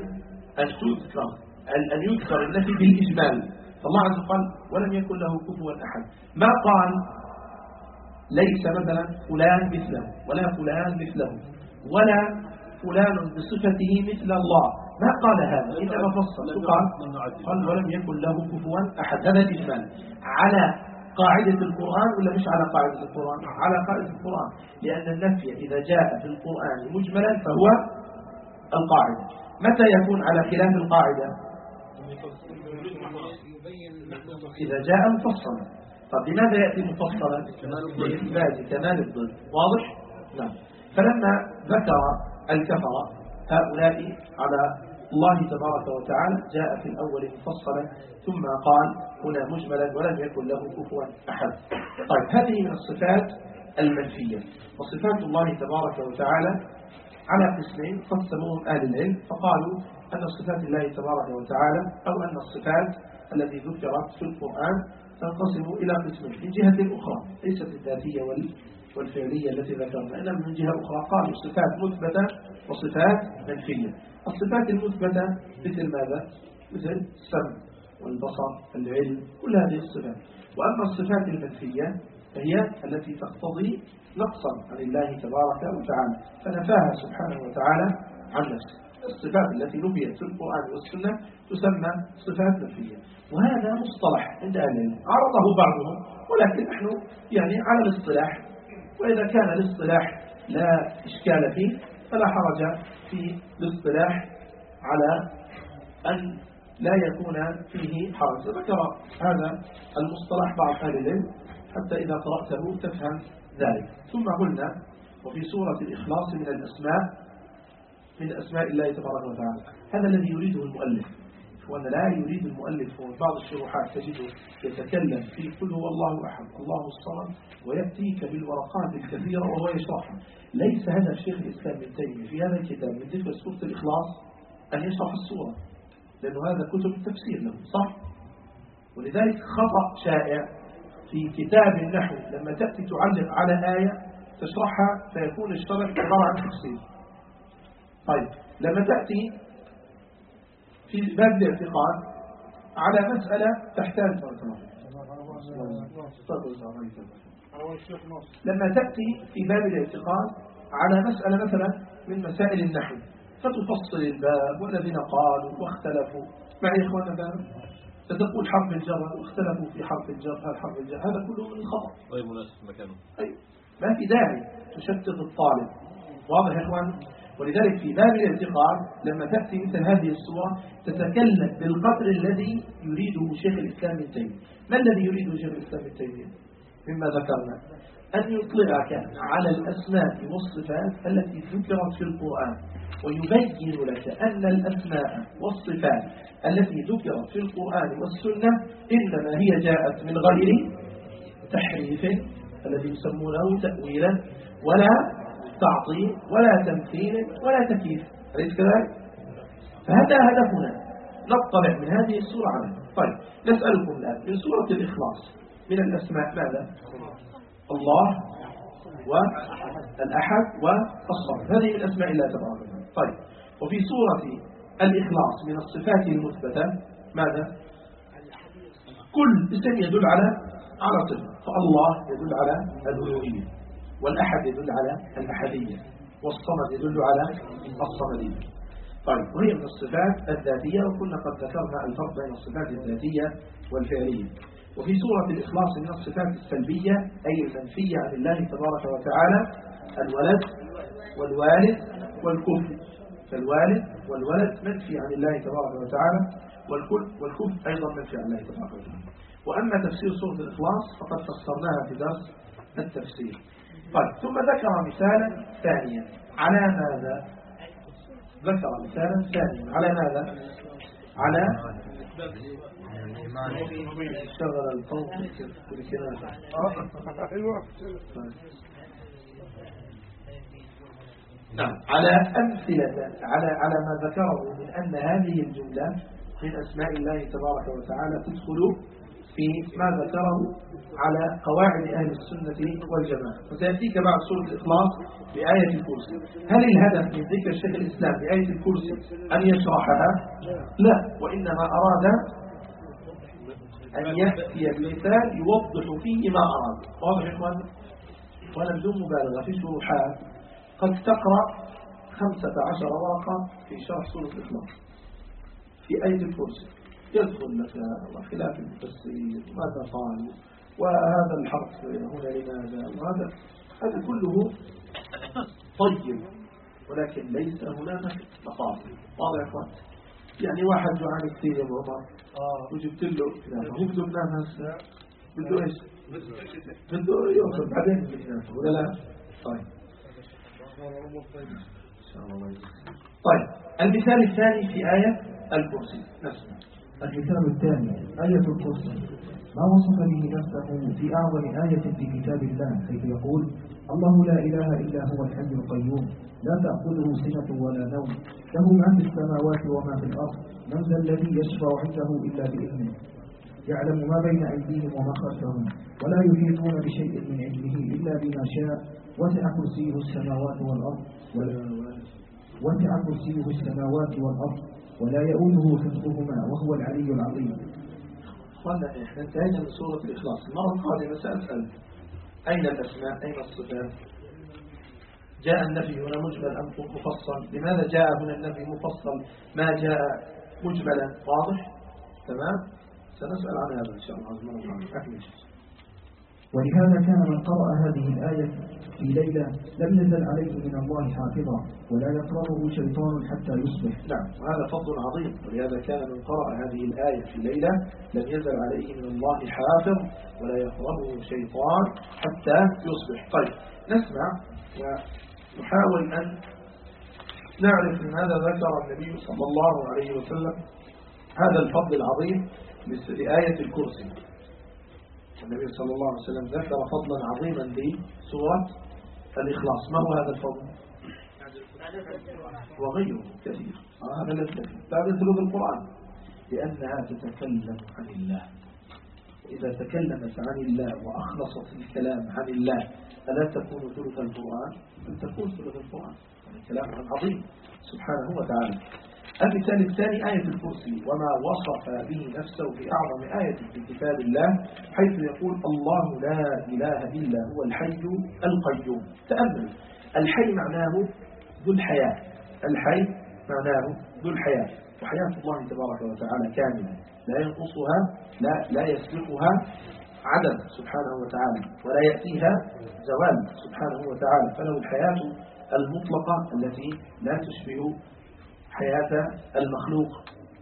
أن يذكر النفي بالإجمال. فالله عز وجل قال ولم يكن له كفوا أحد، ما قال ليس مثلا فلان مثله ولا فلان مثله ولا فلان بصفته مثل الله، ما قال هذا، إنما فصل قال ولم يكن له كفوا أحد. هذا الإجمال على قاعدة القرآن ولا مش على قاعدة القرآن؟ على قاعدة القرآن، لأن النفي إذا جاء في القرآن مجملا فهو القاعدة. متى يكون على خلاف القاعدة؟ إذا جاء مفصلا. طب لماذا يأتي مفصلا؟ لإثبات كمال الضد. واضح؟ نعم. فلما ذكر الكفرة هؤلاء على الله تبارك وتعالى جاء في الأول مفصلا ثم قال هنا مجملا ولم يكن له كفوا أحد. طيب هذه من الصفات المنفية. وصفات الله تبارك وتعالى على قسمين قسموهم أهل العلم، فقالوا أن صفات الله تبارك وتعالى أو أن الصفات التي ذكرت في القرآن تنقسم إلى قسمين من جهة أخرى، ليست الذاتية والفعلية التي ذكرنا، إنما من جهة أخرى قالوا صفات مثبتة وصفات منفية. الصفات المثبتة مثل ماذا؟ مثل السمع والبصر العلم، كل هذه الصفات. وأما الصفات المنفية فهي التي تقتضي نقصا عن الله تبارك وتعالى، فنفاها سبحانه وتعالى عن نفسه. الصفات التي نفيت في القرآن والسنة تسمى صفات منفية، وهذا مصطلح عند أهل العلم عرضه بعضهم، ولكن نحن يعني على الاصطلاح، وإذا كان الاصطلاح لا إشكال فيه فلا حرج في الاصطلاح على أن لا يكون فيه حرج. ذكر هذا المصطلح بعض أهل العلم حتى إذا قرأته تفهم ذلك. ثم قلنا وفي سورة الإخلاص من أسماء الله تبارك وتعالى، هذا الذي يريده المؤلف، وأن لا يريد المؤلف بعض الشروحات تجده يتكلم في قل هو الله أحد الله الصمد ويأتيك بالورقات الكثيرة وهو يشرحها. ليس هدف شيخ الإسلام ابن تيمية في هذا الكتاب من ذكر سورة الإخلاص أن يشرح السورة، لأنه هذا كتب التفسير له صح. ولذلك خطأ شائع في كتاب النحو لما تأتي تعلق على آية تشرحها فيكون الشرح عبارة عن تفسير. طيب لما تأتي في باب الاعتقاد على مسألة تحتاج لما تأتي في باب الاعتقاد على مسألة مثلا من مسائل النحو فتفصل الباب والذين قالوا واختلفوا معي إخوانا باب فتقول حرف الجر واختلفوا في حرف الجر هل حرف الجر هذا كله من الخطأ غير مناسب مكانه. أيوة ما في داعي تشتت الطالب. واضح يا إخوان. ولذلك في باب الاعتقاد لما تأتي مثل هذه الصورة تتكلم بالقدر الذي يريده شيخ الإسلام ابن تيمية. ما الذي يريده شيخ الإسلام ابن تيمية مما ذكرنا؟ أن يطلعك على الأسماء والصفات التي ذكرت في القرآن ويبين لك أن الأسماء والصفات التي ذكرت في القرآن والسنة إنما هي جاءت من غير تحريف الذي يسمونه تأويلا ولا تعطيل ولا تمثيل ولا تكييف. أليس كذلك؟ فهذا هدفنا نطلع من هذه السورة على. طيب نسألكم الآن من سورة الإخلاص من الأسماء ماذا؟ الله والأحد والصمد هذه من أسماء الله تبارك وتعالى. طيب وفي سورة الإخلاص من الصفات المثبتة ماذا؟ كل اسم يدل على صفة. فالله يدل على الألوهية والأحد يدل على الأحدية والصمد يدل على الصمدية. طيب وهي من الصفات الذاتية وكنا قد ذكرنا الفرق بين الصفات الذاتية والفعلية. وفي سورة الإخلاص من الصفات السلبية أي المنفية عن الله تبارك وتعالى الولد والوالد والكفر. فالوالد والولد منفي عن الله تبارك وتعالى والكفر أيضا منفي عن الله تبارك وتعالى. وأما تفسير سورة الإخلاص فقد فسرناها في درس التفسير. طيب ثم ذكر مثالا ثانيا على ماذا؟ ذكر مثالا ثانيا على ماذا؟ على شغل الفوق بالكنافة. نعم على أمثلة على ما ذكره من أن هذه الجملة من أسماء الله تبارك وتعالى تدخل في ما ذكره على قواعد أهل السنة والجماعة. وسيأتيك بعد سورة الإخلاص بآية الكرسي. هل الهدف من ذكر شيخ الإسلام بآية الكرسي أن يشرحها؟ لا، وإنما أراد أن يأتي بمثال يوضح فيه ما أراد. واضح يا إخوان؟ وأنا بدون مبالغة في شروحات قد تقرأ 15 ورقة في شرح سورة الإخلاص في آية الكرسي يدخل لك وخلاف المفسرين ماذا قالوا وهذا الحرف هنا لماذا وهذا هذا كله طيب ولكن ليس هناك مقاصد. واضح يا اخوان؟ يعني واحد جوعان كثير يا عمر وجبت له هو بده نفس بده ايش؟ بده ياخذ بعدين بده ولا لا؟ طيب ان شاء الله. طيب المثال الثاني في آية الكرسي نسمع. المثال الثاني آية الكرسي ما وصف به نفسه في أعظم آية في كتاب الله حيث يقول الله لا إله إلا هو الحي القيوم لا تأخذه سنة ولا نوم له ما في السماوات وما في الأرض من ذا الذي يشفع عنده إلا بإذنه يعلم ما بين أيديهم وما خلفهم ولا يحيطون بشيء من علمه إلا بما شاء وسع كرسيه السماوات والأرض ولا يؤوده حفظهما وهو العلي العظيم. قلنا احنا انتهينا من سورة الإخلاص. المرة القادمة سأسأل أين الأسماء أين الصفات؟ جاء النفي هنا مجمل أم مفصل؟ لماذا جاء هنا النفي مفصل ما جاء مجملا؟ واضح؟ تمام؟ سنسأل عن هذا إن شاء الله المرة القادمة. أكمل. ولهذا كان من قرأ هذه الآية في ليلة لم يزل عليه من الله حافظا ولا يقربه شيطان حتى يصبح. نعم وهذا فضل عظيم. ولهذا كان من قرأ هذه الآية في ليلة لم يزل عليه من الله حافظ ولا يقربه شيطان حتى يصبح. طيب نسمع ونحاول أن نعرف ماذا ذكر النبي صلى الله عليه وسلم هذا الفضل العظيم لآية الكرسي. النبي صلى الله عليه وسلم ذكر فضلا عظيما لسورة الإخلاص. ما هو هذا الفضل؟ وغيره كثير. هذا الذي كثير بعد ثلث القرآن، لأنها تتكلم عن الله. إذا تكلمت عن الله وأخلصت الكلام عن الله ألا تكون ثلث القرآن؟ بل تكون ثلث القرآن. كلام عظيم سبحانه وتعالى. المثال الثاني آية الكرسي، وما وصف به نفسه في أعظم آية في كتاب الله، حيث يقول الله لا إله إلا هو الحي القيوم. تأمل، الحي معناه ذو الحياة، الحي معناه ذو الحياة، وحياة الله تبارك وتعالى كاملة لا ينقصها، لا يسبقها عدم سبحانه وتعالى، ولا يأتيها زوال سبحانه وتعالى، فله الحياة المطلقة التي لا تشبه حياة المخلوق.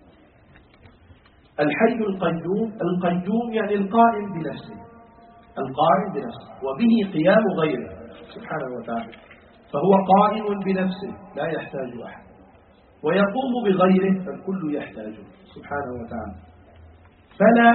الحي القيوم، القيوم يعني القائم بنفسه، القائم بنفسه وبه قيام غيره سبحانه وتعالى، فهو قائم بنفسه لا يحتاج أحد، ويقوم بغيره فالكل يحتاجه سبحانه وتعالى. فلا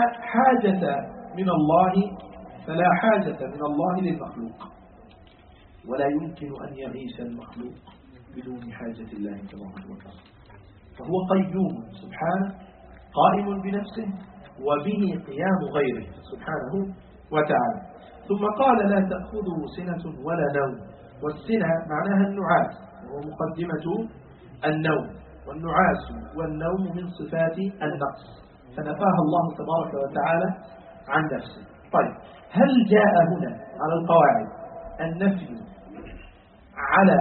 حاجة من الله للمخلوق، ولا يمكن أن يعيش المخلوق بدون حاجة الله تبارك وتعالى. فهو قيوم سبحانه قائم بنفسه وبه قيام غيره سبحانه وتعالى. ثم قال لا تأخذه سنة ولا نوم، والسنة معناها النعاس وهو مقدمة النوم، والنعاس والنوم من صفات النقص، فنفاها الله تبارك وتعالى عن نفسه. طيب، هل جاء هنا على القواعد النفي على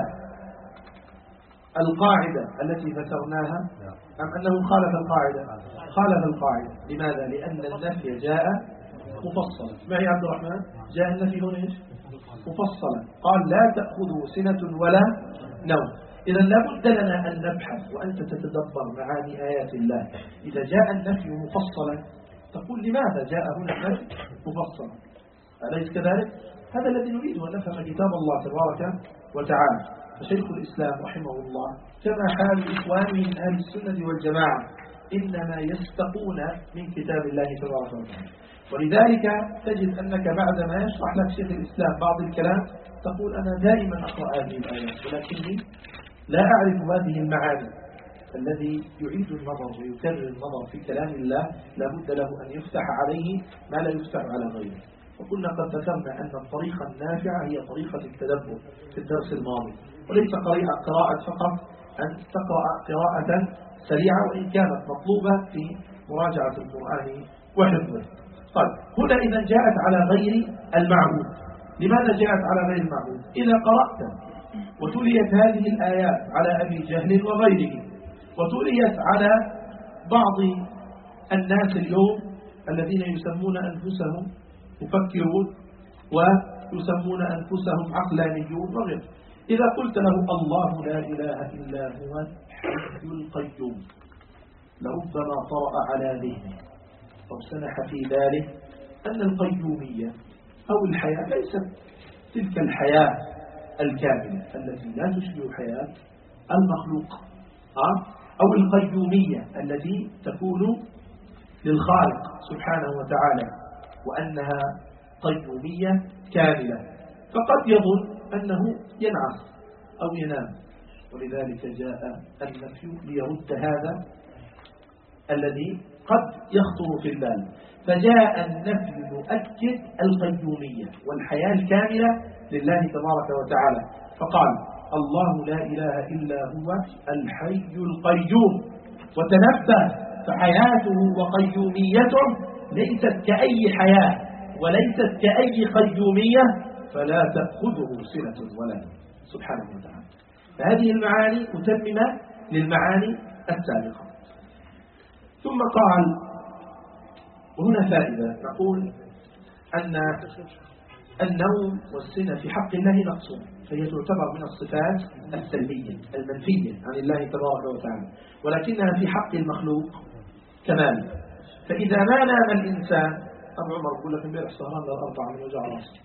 القاعدة التي ذكرناها أم أنه خالف القاعدة؟ خالف القاعدة. لماذا؟ لأن النفي جاء مفصلا. ما هي عبد الرحمن؟ جاء النفي هنا إيش؟ مفصلا. قال لا تأخذه سنة ولا نوم. إذا لابد لنا أن نبحث وأنت تتدبر معاني آيات الله. إذا جاء النفي مفصلا تقول لماذا جاء هنا النفي مفصلا؟ أليس كذلك؟ هذا الذي نريد أن نفهم كتاب الله تبارك وتعالى. فشيخ الإسلام رحمه الله كما حال إخوانه من أهل السنة والجماعة إنما يستقون من كتاب الله تبارك وتعالى، ولذلك تجد أنك بعدما يشرح لك شيخ الإسلام بعض الكلام تقول أنا دائما أقرأ هذه الآيات ولكني لا أعرف هذه المعاني. الذي يعيد النظر ويكرر النظر في كلام الله لابد له أن يفتح عليه ما لا يفتح على غيره. وكنا قد ذكرنا أن الطريقة النافعة هي طريقة التدبر في الدرس الماضي، وليس قراءة فقط أن تقرأ قراءة سريعة وإن كانت مطلوبة في مراجعة القرآن وحفظه. طيب، هنا إذا جاءت على غير المعهود. لماذا جاءت على غير المعهود؟ إذا قرأت وتليت هذه الآيات على أبي جهل وغيره، وتليت على بعض الناس اليوم الذين يسمون أنفسهم مفكرون ويسمون أنفسهم عقلانيون وغيره، إذا قلت له الله لا إله إلا هو الحي القيوم لربما طرأ على ذهنه أو سنح في ذلك أن القيومية أو الحياة ليست تلك الحياة الكاملة التي لا تشبه حياة المخلوق، أو القيومية التي تكون للخالق سبحانه وتعالى وأنها قيومية كاملة، فقد يظن أنه ينعس أو ينام، ولذلك جاء النفي ليرد هذا الذي قد يخطر في البال. فجاء النفي يؤكد القيومية والحياة الكاملة لله تبارك وتعالى، فقال الله لا إله إلا هو الحي القيوم. وتنبه، فحياته وقيوميته ليست كأي حياة وليست كأي قيومية، فلا تأخذه سنة ولا نوم سبحانه وتعالى. فهذه المعاني متممة للمعاني السابقة. ثم قال، وهنا فائدة، نقول أن النوم والسنة في حق الله نقص، فهي تعتبر من الصفات السلبية المنفية عن الله تبارك وتعالى، ولكنها في حق المخلوق كمال. فإذا ما نام الإنسان، أبو عمر يقول لك امبارح سهران للأربعة من وجع رأسه،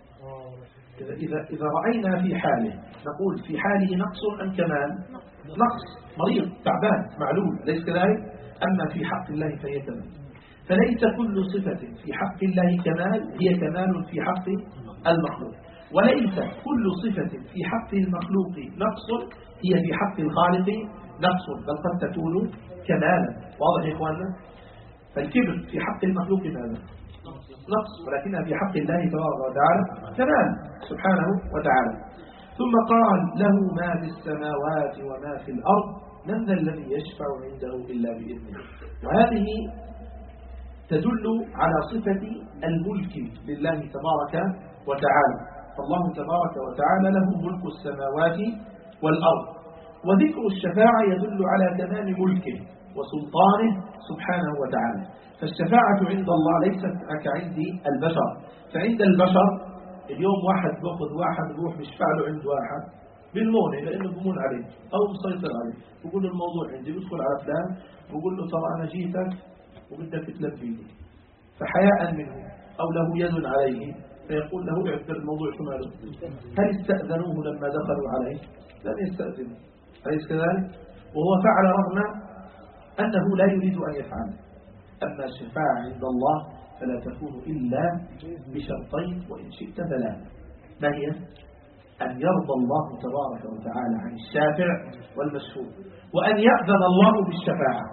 إذا رأينا في حاله نقول في حاله نقص أم كمال؟ نقص، مريض تعبان معلول، ليس كذلك؟ أما في حق الله فهي كمال. فليس كل صفة في حق الله كمال هي كمال في حق المخلوق، وليس كل صفة في حق المخلوق نقص هي في حق الخالق نقص، بل قد تكون كمالا. واضح يا إخواننا؟ فالكبر في حق المخلوق ماذا؟ نقص، ولكنها في حق الله تبارك وتعالى كمال سبحانه وتعالى. ثم قال له ما في السماوات وما في الأرض من ذا الذي يشفع عنده إلا بإذنه. وهذه تدل على صفة الملك لله تبارك وتعالى، فالله تبارك وتعالى له ملك السماوات والأرض. وذكر الشفاعة يدل على تمام ملكه وسلطانه سبحانه وتعالى. فالشفاعة عند الله ليست كعند البشر. فعند البشر اليوم واحد بأخذ واحد بروح بيشفع له عند واحد بالمونة لأنه بمون عليه أو مسيطر عليه، بقول له الموضوع عندي، بدخل على فلان بقول له ترى أنا جيتك وبدك تلبيني، فحياء منه أو له يد عليه فيقول له اعتبر الموضوع شو ماله. هل استأذنوه لما دخلوا عليه؟ لم يستأذنوا، أليس كذلك؟ وهو فعل رغم أنه لا يريد أن يفعل. أما الشفاعة عند الله فلا تكون إلا بشرطين وإن شئت ثلاثة. ما هي؟ أن يرضى الله تبارك وتعالى عن الشافع والمشفوع، وأن يأذن الله بالشفاعة.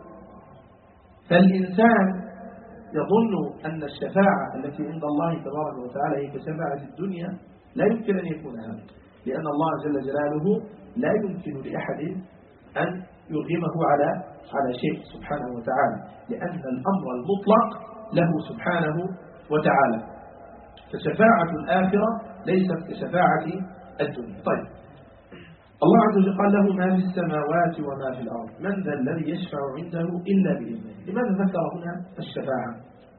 فالإنسان يظن أن الشفاعة التي عند الله تبارك وتعالى هي كشفاعة الدنيا، لا يمكن أن يكون هذا، لأن الله جل جلاله لا يمكن لأحد أن يرغمه على شيء سبحانه وتعالى، لأن الأمر المطلق له سبحانه وتعالى. فشفاعة الآخرة ليست كشفاعة الدنيا. طيب، الله عز وجل قال له ما في السماوات وما في الأرض من ذا الذي يشفع عنده إلا بإذنه. لماذا ذكر هنا الشفاعة؟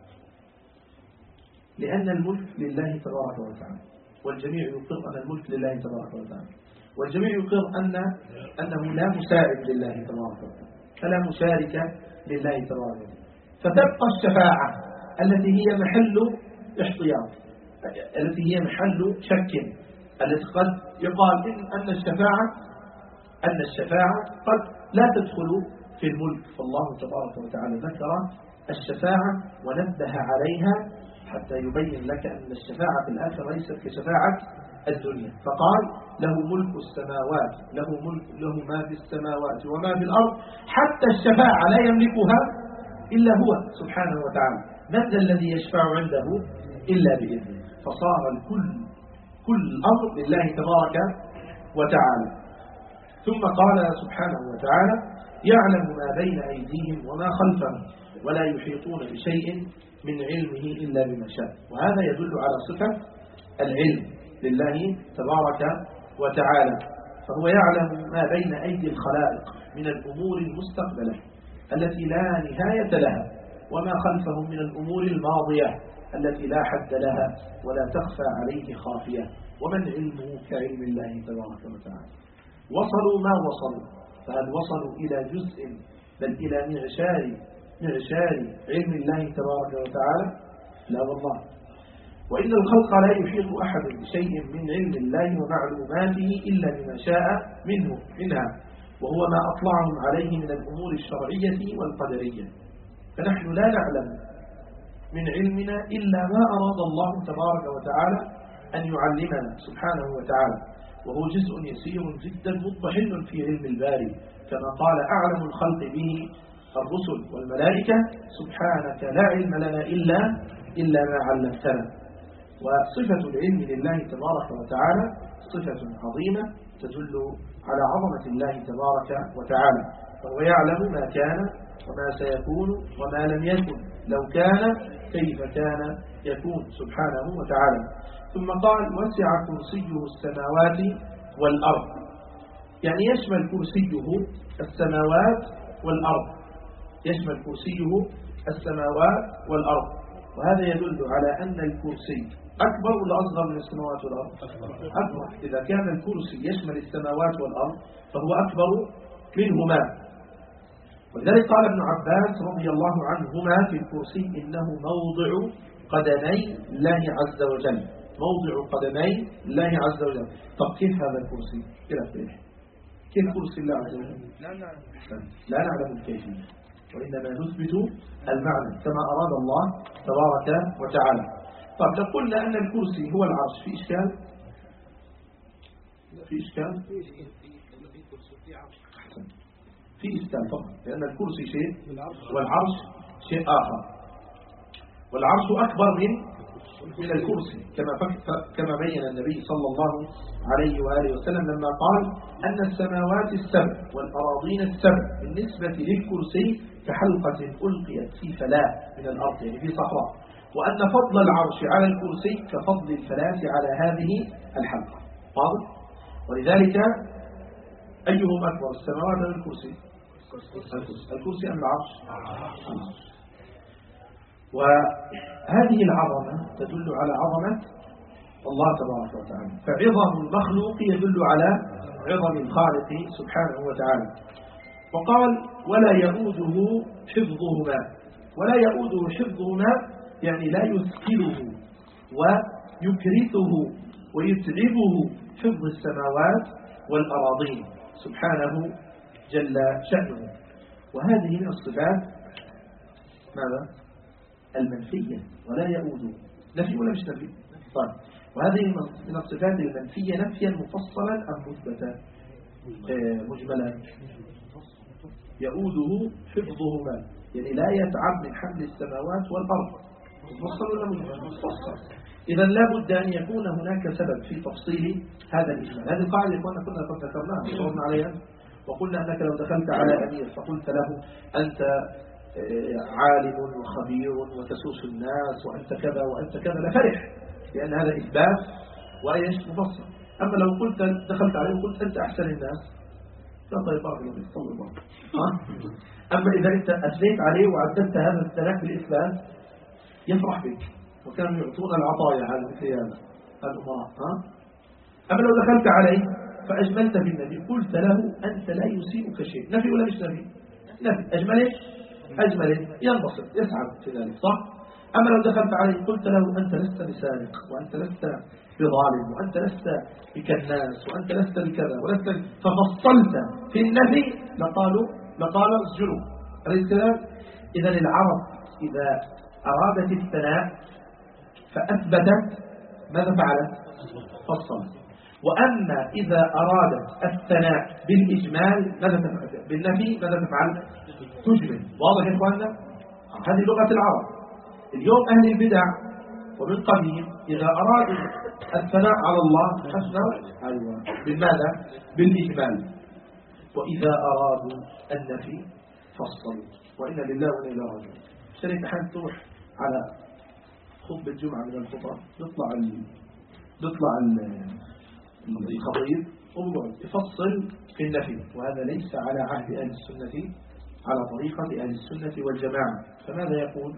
لأن الملك لله تبارك وتعالى، والجميع يقر أن الملك لله تبارك وتعالى، والجميع يقر أنه لا مساعد لله تبارك وتعالى، فلا مشارك لله تبارك وتعالى. فتبقى الشفاعة التي هي محل احتياط، التي هي محل شك، التي قد يقال أن الشفاعة قد لا تدخل في الملك. فالله تبارك وتعالى ذكر الشفاعة ونبه عليها حتى يبين لك أن الشفاعة في الآخرة ليست كشفاعة الدنيا. فقال له ملك السماوات، له ما في السماوات وما في الأرض، حتى الشفاعة لا يملكها إلا هو سبحانه وتعالى. من ذا الذي يشفع عنده إلا بإذنه. فصار كل الأمر لله تبارك وتعالى. ثم قال سبحانه وتعالى يعلم ما بين أيديهم وما خلفهم ولا يحيطون بشيء من علمه إلا بما شاء. وهذا يدل على صفة العلم لله تبارك وتعالى، فهو يعلم ما بين أيدي الخلائق من الأمور المستقبلة التي لا نهاية لها، وما خلفهم من الأمور الماضية التي لا حد لها ولا تخفى عليه خافية. ومن علمه كعلم الله تبارك وتعالى. وصلوا ما وصلوا، فهل وصلوا إلى جزء بل إلى معشار علم الله تبارك وتعالى؟ لا والله. وإن الخلق لا يحيط أحد بشيء من علم الله ومعلوماته إلا بما شاء منها، وهو ما أطلعهم عليه من الأمور الشرعية والقدرية. فنحن لا نعلم من علمنا إلا ما أراد الله تبارك وتعالى أن يعلمنا سبحانه وتعالى، وهو جزء يسير جدا مضمحل في علم الباري، كما قال أعلم الخلق به الرسل والملائكة سبحانك لا علم لنا إلا ما علمتنا. وصفة العلم لله تبارك وتعالى صفة عظيمة تدل على عظمة الله تبارك وتعالى، فهو يعلم ما كان وما سيكون وما لم يكن، لو كان كيف كان يكون سبحانه وتعالى. ثم قال وسع كرسيه السماوات والأرض، يعني يشمل كرسيه السماوات والأرض، يشمل كرسيه السماوات والأرض. وهذا يدل على أن الكرسي أكبر ولا أصغر من السماوات والأرض؟ أكبر. إذا كان الكرسي يشمل السماوات والأرض فهو أكبر منهما. ولذلك قال ابن عباس رضي الله عنهما في الكرسي إنه موضع قدمي الله عز وجل، موضع قدمي الله عز وجل. طب كيف هذا الكرسي؟ كيف كرسي الله عز وجل؟ لا نعلم الكيفية. وإنما نثبت المعنى كما أراد الله تبارك وتعالى. طب لو قلنا أن الكرسي هو العرش في إشكال؟ في إشكال؟ في إشكال فقط، لأن الكرسي شيء والعرش شيء آخر، والعرش أكبر من الكرسي كما بين النبي صلى الله عليه وآله وسلم لما قال أن السماوات السبع والأراضين السبع بالنسبة للكرسي كحلقة ألقيت في فلاة من الأرض، يعني في صحراء، وأن فضل العرش على الكرسي كفضل الفلاة على هذه الحلقة. واضح؟ ولذلك أيهم أكبر، السماوات أم الكرسي؟ الكرسي أم العرش؟ وهذه العظمة تدل على عظمة الله تبارك وتعالى، فعظم المخلوق يدل على عظم الخالق سبحانه وتعالى. وقال ولا يؤوده حفظهما، ولا يؤوده حفظهما يعني لا يثقله ويكرثه ويتعبه حفظ السماوات والأراضين سبحانه جل شأنه. وهذه من الصفات ماذا؟ المنفية، ولا يؤوده نفي ولا مش نفي؟ طيب، وهذه من الصفات المنفية نفيا مفصلا أم مثبتا مجملا؟ يؤوده حفظهما يعني لا يتعب من حمل السماوات والأرض، مفصل ولا مجمل؟ مفصل. إذا لا بد أن يكون هناك سبب في تفصيل هذا الإجمال. هذه القاعدة كنا قد ذكرناها وشرنا عليها، وقلنا أنك لو دخلت على أمير فقلت له أنت عالم وخبير وتسوس الناس وأنت كذا وأنت كذا لفرح، لأن هذا إثبات وإيش مفصل. أما لو قلت دخلت عليه وقلت أنت أحسن الناس لا طيب بارك الله فيك طول بارك. أما إذا أنت أثنيت عليه وعددت هذا الثناء بالإثبات يفرح بك، وكانوا يعطون العطايا على مثل هذا الأمراء. أما لو دخلت عليه فأجملت بالنبي قلت له أنت لا يسيئك شيء، نفي ولا مش نفي؟ نفي. أجمله ينبسط يسعد في ذلك، صح؟ أما لو دخلت عليه قلت له أنت لست بسارق وأنت لست بظالم وأنت لست بكناس وأنت لست بكذا ولست ففصلت في النفي لقالوا اسجنوا. أليس كذلك؟ إذا العرب إذا أرادت الثناء فأثبتت ماذا فعلت؟ فصلت. وأما إذا أرادت الثناء بالإجمال ماذا تفعل؟ بالنفي ماذا تفعل؟ تجمل. واضح يا إخواننا؟ هذه لغة العرب. اليوم أهل البدع ومن قبيل إذا أرادوا الثناء على الله أثنوا بالماذا؟ بالإجمال. وإذا أرادوا النفي فصلوا. وإنا لله وإنا إليه راجعون. شريك أحيانا تروح على خطبة جمعة من الخطب يطلع الخطيب وبقعد يفصل في النفي، وهذا ليس على عهد أهل السنة على طريقة أهل السنة والجماعة. فماذا يقول؟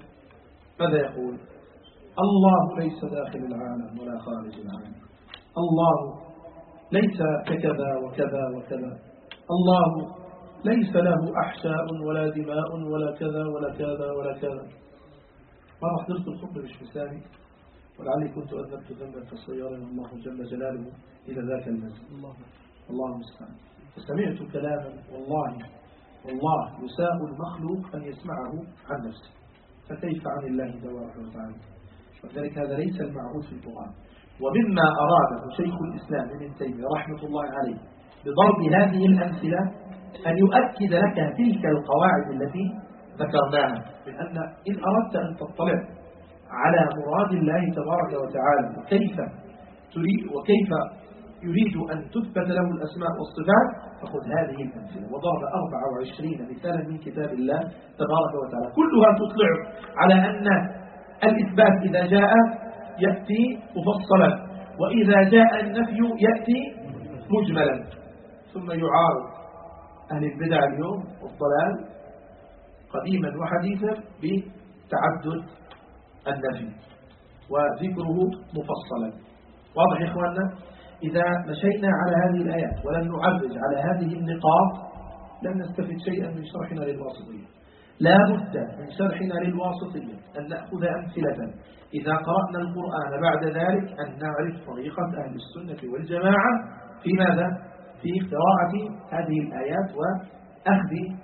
الله ليس داخل العالم ولا خارج العالم، الله ليس ككذا وكذا وكذا، الله ليس له أحشاء ولا دماء ولا كذا ولا كذا ولا كذا. مرة حضرت الخطبة مش مثالي، ولعلي كنت أذنبت ذنبا كصغيرا الله جل جلاله إلى ذاك المسجد. الله المستعان. فسمعت كلاما والله يساء المخلوق أن يسمعه عن نفسه، فكيف عن الله تبارك وتعالى؟ وذلك هذا ليس المعهود في القرآن. ومما أراده شيخ الإسلام ابن تيمية رحمة الله عليه بضرب هذه الأمثلة أن يؤكد لك تلك القواعد التي ذكرناها، من أن إن أردت أن تطلع على مراد الله تبارك وتعالى وكيف يريد أن تثبت له الأسماء والصفات فخذ هذه الأمثلة. وضرب 24 مثالا من كتاب الله تبارك وتعالى كلها تطلع على أن الإثبات إذا جاء يأتي مفصلا، وإذا جاء النفي يأتي مجملا. ثم يعارض أهل البدع اليوم والضلال قديما وحديثا بتعدد النفي وذكره مفصلا. واضح يا إخواننا؟ إذا مشينا على هذه الآيات ولم نعرج على هذه النقاط لن نستفيد شيئا من شرحنا للواسطية. لا بد من شرحنا للواسطية أن نأخذ أمثلة إذا قرأنا القرآن بعد ذلك أن نعرف طريقة أهل السنة والجماعة في ماذا؟ في قراءة هذه الآيات وأخذ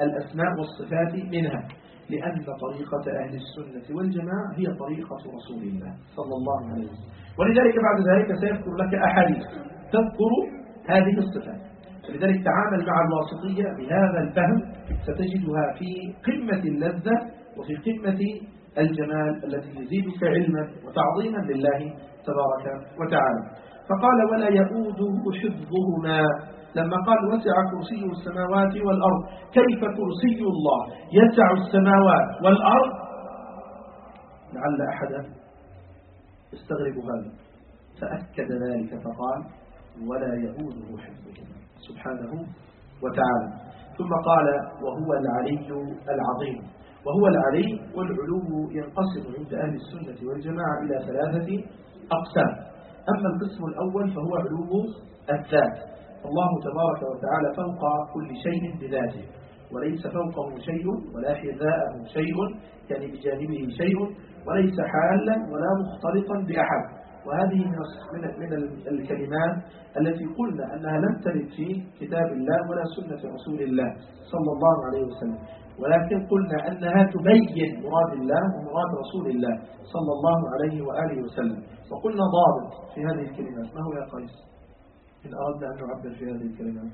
الأسماء والصفات منها، لأن طريقة أهل السنة والجماعة هي طريقة رسول الله صلى الله عليه وسلم. ولذلك بعد ذلك سيذكر لك أحاديث تذكر هذه الصفات. فلذلك تعامل مع الواسطية بهذا الفهم، ستجدها في قمة اللذة وفي قمة الجمال الذي يزيدك علما وتعظيما لله تبارك وتعالى. فقال ولا يؤوده حفظهما، لما قال وسع كرسيه السماوات والأرض، كيف كرسي الله يسع السماوات والأرض؟ لعل أحدا يستغرب هذا، فأكد ذلك فقال ولا يؤوده حفظهما سبحانه وتعالى. ثم قال وهو العلي العظيم. وهو العلي والعلو ينقسم عند أهل السنة والجماعة إلى 3 أقسام. أما القسم الأول فهو علو الذات، الله تبارك وتعالى فوق كل شيء بذاته، وليس فوقه شيء ولا حذاءه شيء يعني بجانبه شيء، وليس حالا ولا مختلطا بأحد. وهذه من الكلمات التي قلنا أنها لم ترد في كتاب الله ولا سنة رسول الله صلى الله عليه وسلم، ولكن قلنا أنها تبين مراد الله ومراد رسول الله صلى الله عليه وآله وسلم. وقلنا ضابط في هذه الكلمات، ما هو يا قيس إن أردنا أن نعبر في هذه الكلمات؟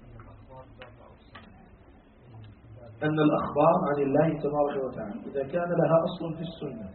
أن الأخبار عن الله تبارك وتعالى إذا كان لها أصل في السنة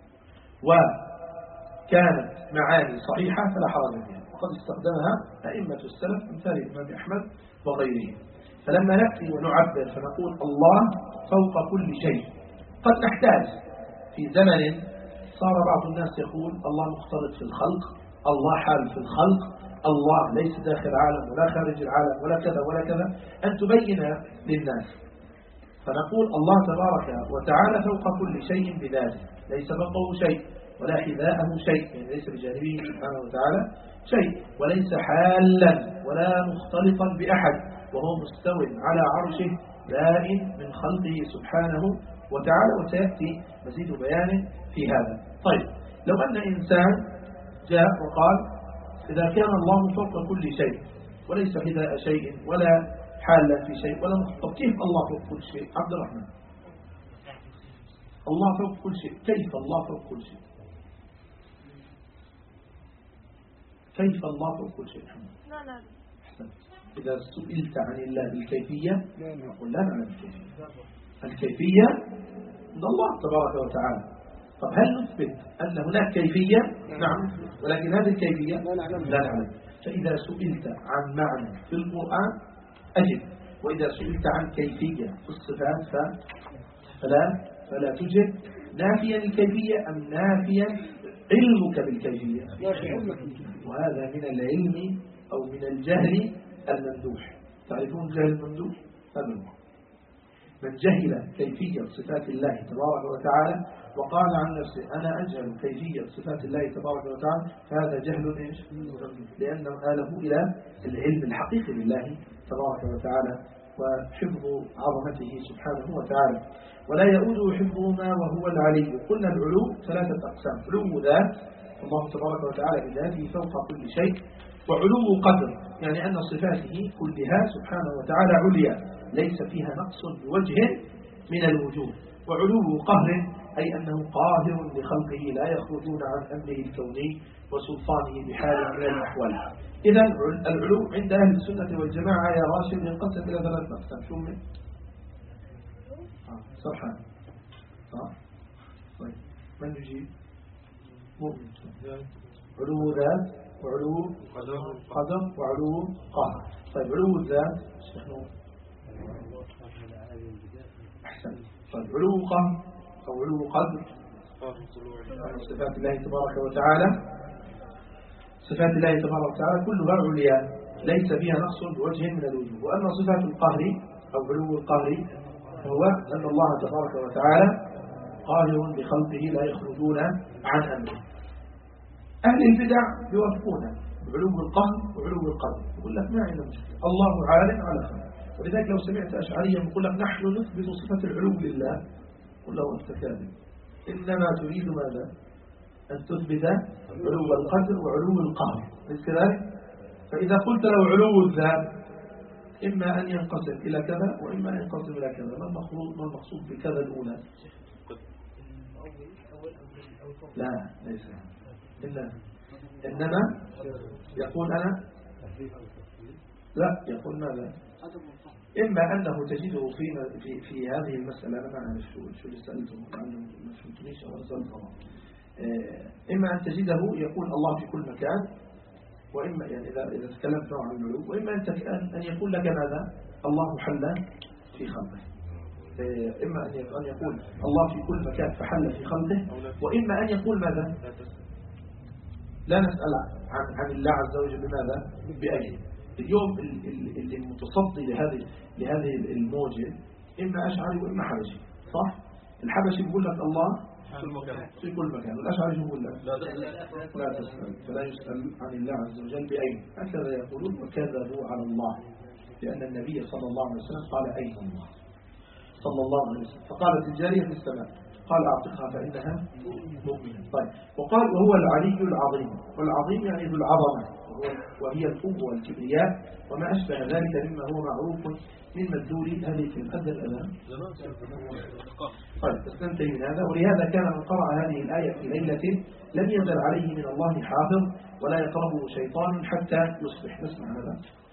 وكانت معاني صحيحة فلا حرج فيها، وقد استخدمها أئمة السلف مثال الإمام أحمد وغيره. فلما نأتي ونعبر فنقول الله فوق كل شيء، قد نحتاج في زمن صار بعض الناس يقول الله مختلط في الخلق، الله حال في الخلق، الله ليس داخل العالم ولا خارج العالم ولا كذا ولا كذا، أن تبين للناس. فنقول الله تبارك وتعالى فوق كل شيء بذاته، ليس فوقه شيء ولا حذاءه شيء يعني ليس بجانبه سبحانه وتعالى شيء، وليس حالا ولا مختلطا بأحد، وهو مستوٍ على عرشه بائن من خلقه سبحانه وتعالى، وسيأتي مزيد بيان في هذا. طيب لو أن إنسان جاء وقال إذا كان الله فوق كل شيء وليس حذاء شيء ولا حالا في شيء ولا مختلط، كيف الله فوق كل شيء؟ عبد الرحمن، الله فوق كل شيء، كيف الله فوق كل شيء؟ كيف الله فوق كل شيء؟ لا إذا سئلت عن الله بالكيفية نقول لا نعلم الكيفية. الكيفية من الله تبارك وتعالى. طب هل نثبت أن هناك كيفية؟ نعم، ولكن هذه الكيفية لا نعلم. فإذا سئلت عن معنى في القرآن أجب، وإذا سئلت عن كيفية في الصفات فلا تجب، نافيا الكيفية أم نافيا علمك بالكيفية؟ وهذا من العلم أو من الجهل الممدوح. تعرفون الجهل الممدوح؟ من جهل كيفية صفات الله تبارك وتعالى وقال عن نفسه أنا أجهل كيفية صفات الله تبارك وتعالى فهذا جهل إيش؟ لأنه آله إلى العلم الحقيقي لله تبارك وتعالى وحفظ عظمته سبحانه وتعالى. ولا يؤوده حفظهما وهو العلي. قلنا العلو 3 أقسام: علو ذات، الله تبارك وتعالى بذاته فوق كل شيء، وعلو قدر يعني أن صفاته كلها سبحانه وتعالى عليا ليس فيها نقص بوجه من الوجوه، وعلو قهر أي أنه قاهر لخلقه لا يخرجون عن أمره الكوني وسلطانه بحال من الأحوال. إذا العلو عند أهل السنة والجماعة يا راشد ينقسم إلى 3 أقسام. شو من؟ صرحان. طيب من يجيب؟ مؤمن. علو ذات وعلو قدر وعلو قهر. طيب علو الذات شنو؟ أحسن. طيب علو قهر أو علو قدر صفات الله تبارك وتعالى، صفات الله تبارك وتعالى كلها عليا ليس فيها نقص بوجه من الوجوه. وأما صفات القهر أو علو القهر هو أن الله تبارك وتعالى قاهر بخلقه لا يخرجون عن أمره. أهل البدع يوافقون بعلو القهر وعلو القدر، يقول لك ما عندنا مشكلة، الله عال على خلقه. ولذلك لو سمعت أشعريا يقول لك نحن نثبت صفة العلو لله، قل له أنت كاذب، إنما تريد ماذا؟ أن تثبت علو القدر وعلو القهر، ليس كذلك؟ فإذا قلت له علو الذات إما أن ينقسم إلى كذا وإما أن ينقسم إلى كذا. ما المقصود بكذا الأولى؟ لا ليس، إنما يقول أنا لا، يقول ماذا؟ إما أنه تجده في هذه المسألة، أنا ما أعرف شو اللي سألته عنه، ما فهمتنيش أو سألته. إما أن تجده يقول الله في كل مكان، وإما يعني إذا تكلمت عن العلو، وإما أن يقول لك ماذا؟ الله حل في خلقه. إما أن يقول الله في كل مكان فحل في خلقه، وإما أن يقول ماذا؟ لا نسأل عن الله عز وجل بماذا؟ بأجل. اليوم اللي متصدي لهذه الموجة إما أشعري وإما حبشي، صح؟ الحبشي بيقول لك الله في كل مكان، والأشعري يقول لك لا تسأل، فلا يسأل عن الله عز وجل بأين. هكذا يقولون وكذبوا على الله، لأن النبي صلى الله عليه وسلم قال أين الله صلى الله عليه وسلم، فقالت الجارية في السماء، قال أعطقها فإنها مؤمنة. طيب، وقال وهو العلي العظيم، والعظيم يعني ذو العظمة، وهي القوة والكبرياء وما أشبه ذلك مما هو معروف من مدلول هذه الأذى الأذان. طيب، استنتهي من هذا. ولهذا كان من قرأ هذه الآية في ليلة لم يزل عليه من الله حافظ ولا يقربه شيطان حتى يصبح. نسمع هذا.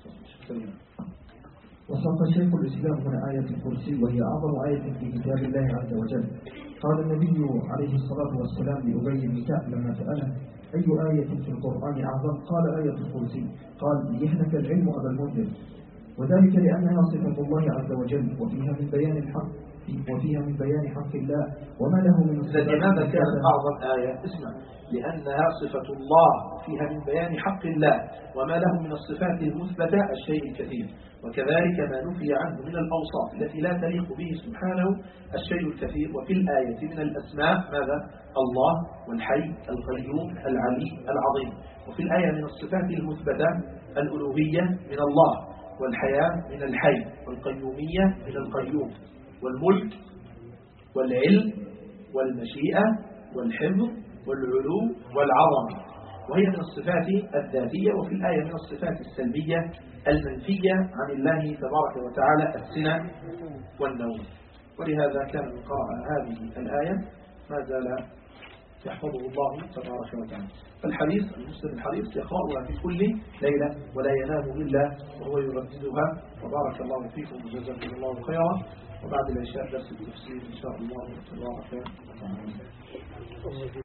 وصف شيخ الإسلام هنا آية الكرسي، وهي أعظم آية في كتاب الله عز وجل. قال النبي عليه الصلاة والسلام لأبي بن كعب لما سأله أي آية في القرآن أعظم؟ قال آية الكرسي. قال ليحنك العلم أبا المنذر، وذلك لأنها صفة الله عز وجل، وفيها من بيان الحق الله وما له من صفات. لماذا كانت أعظم آية؟ اسمع، لأنها صفة الله، فيها من بيان حق الله وما له من الصفات المثبتة الشيء الكثير، وكذلك ما نفي عنه من الأوصاف التي لا تليق به سبحانه الشيء الكثير. وفي الآية من الأسماء ماذا؟ الله والحي القيوم العلي العظيم. وفي الآية من الصفات المثبتة الألوهية من الله، والحياة من الحي، والقيومية من القيوم، والملك والعلم والمشيئة والحفظ والعلو والعظمة، وهي من الصفات الذاتية. وفي الآية من الصفات السلبية المنفية عن الله تبارك وتعالى السنة والنوم. ولهذا كان من قرأ هذه الآية ما زال يحفظه الله تبارك وتعالى. فالحديث المسلم الحديث يقرأها في كل ليلة ولا ينام إلا وهو يرددها. وبارك الله فيكم وجزاكم الله خيرا. وبعد العشاء درس التفسير إن شاء الله تبارك وتعالى.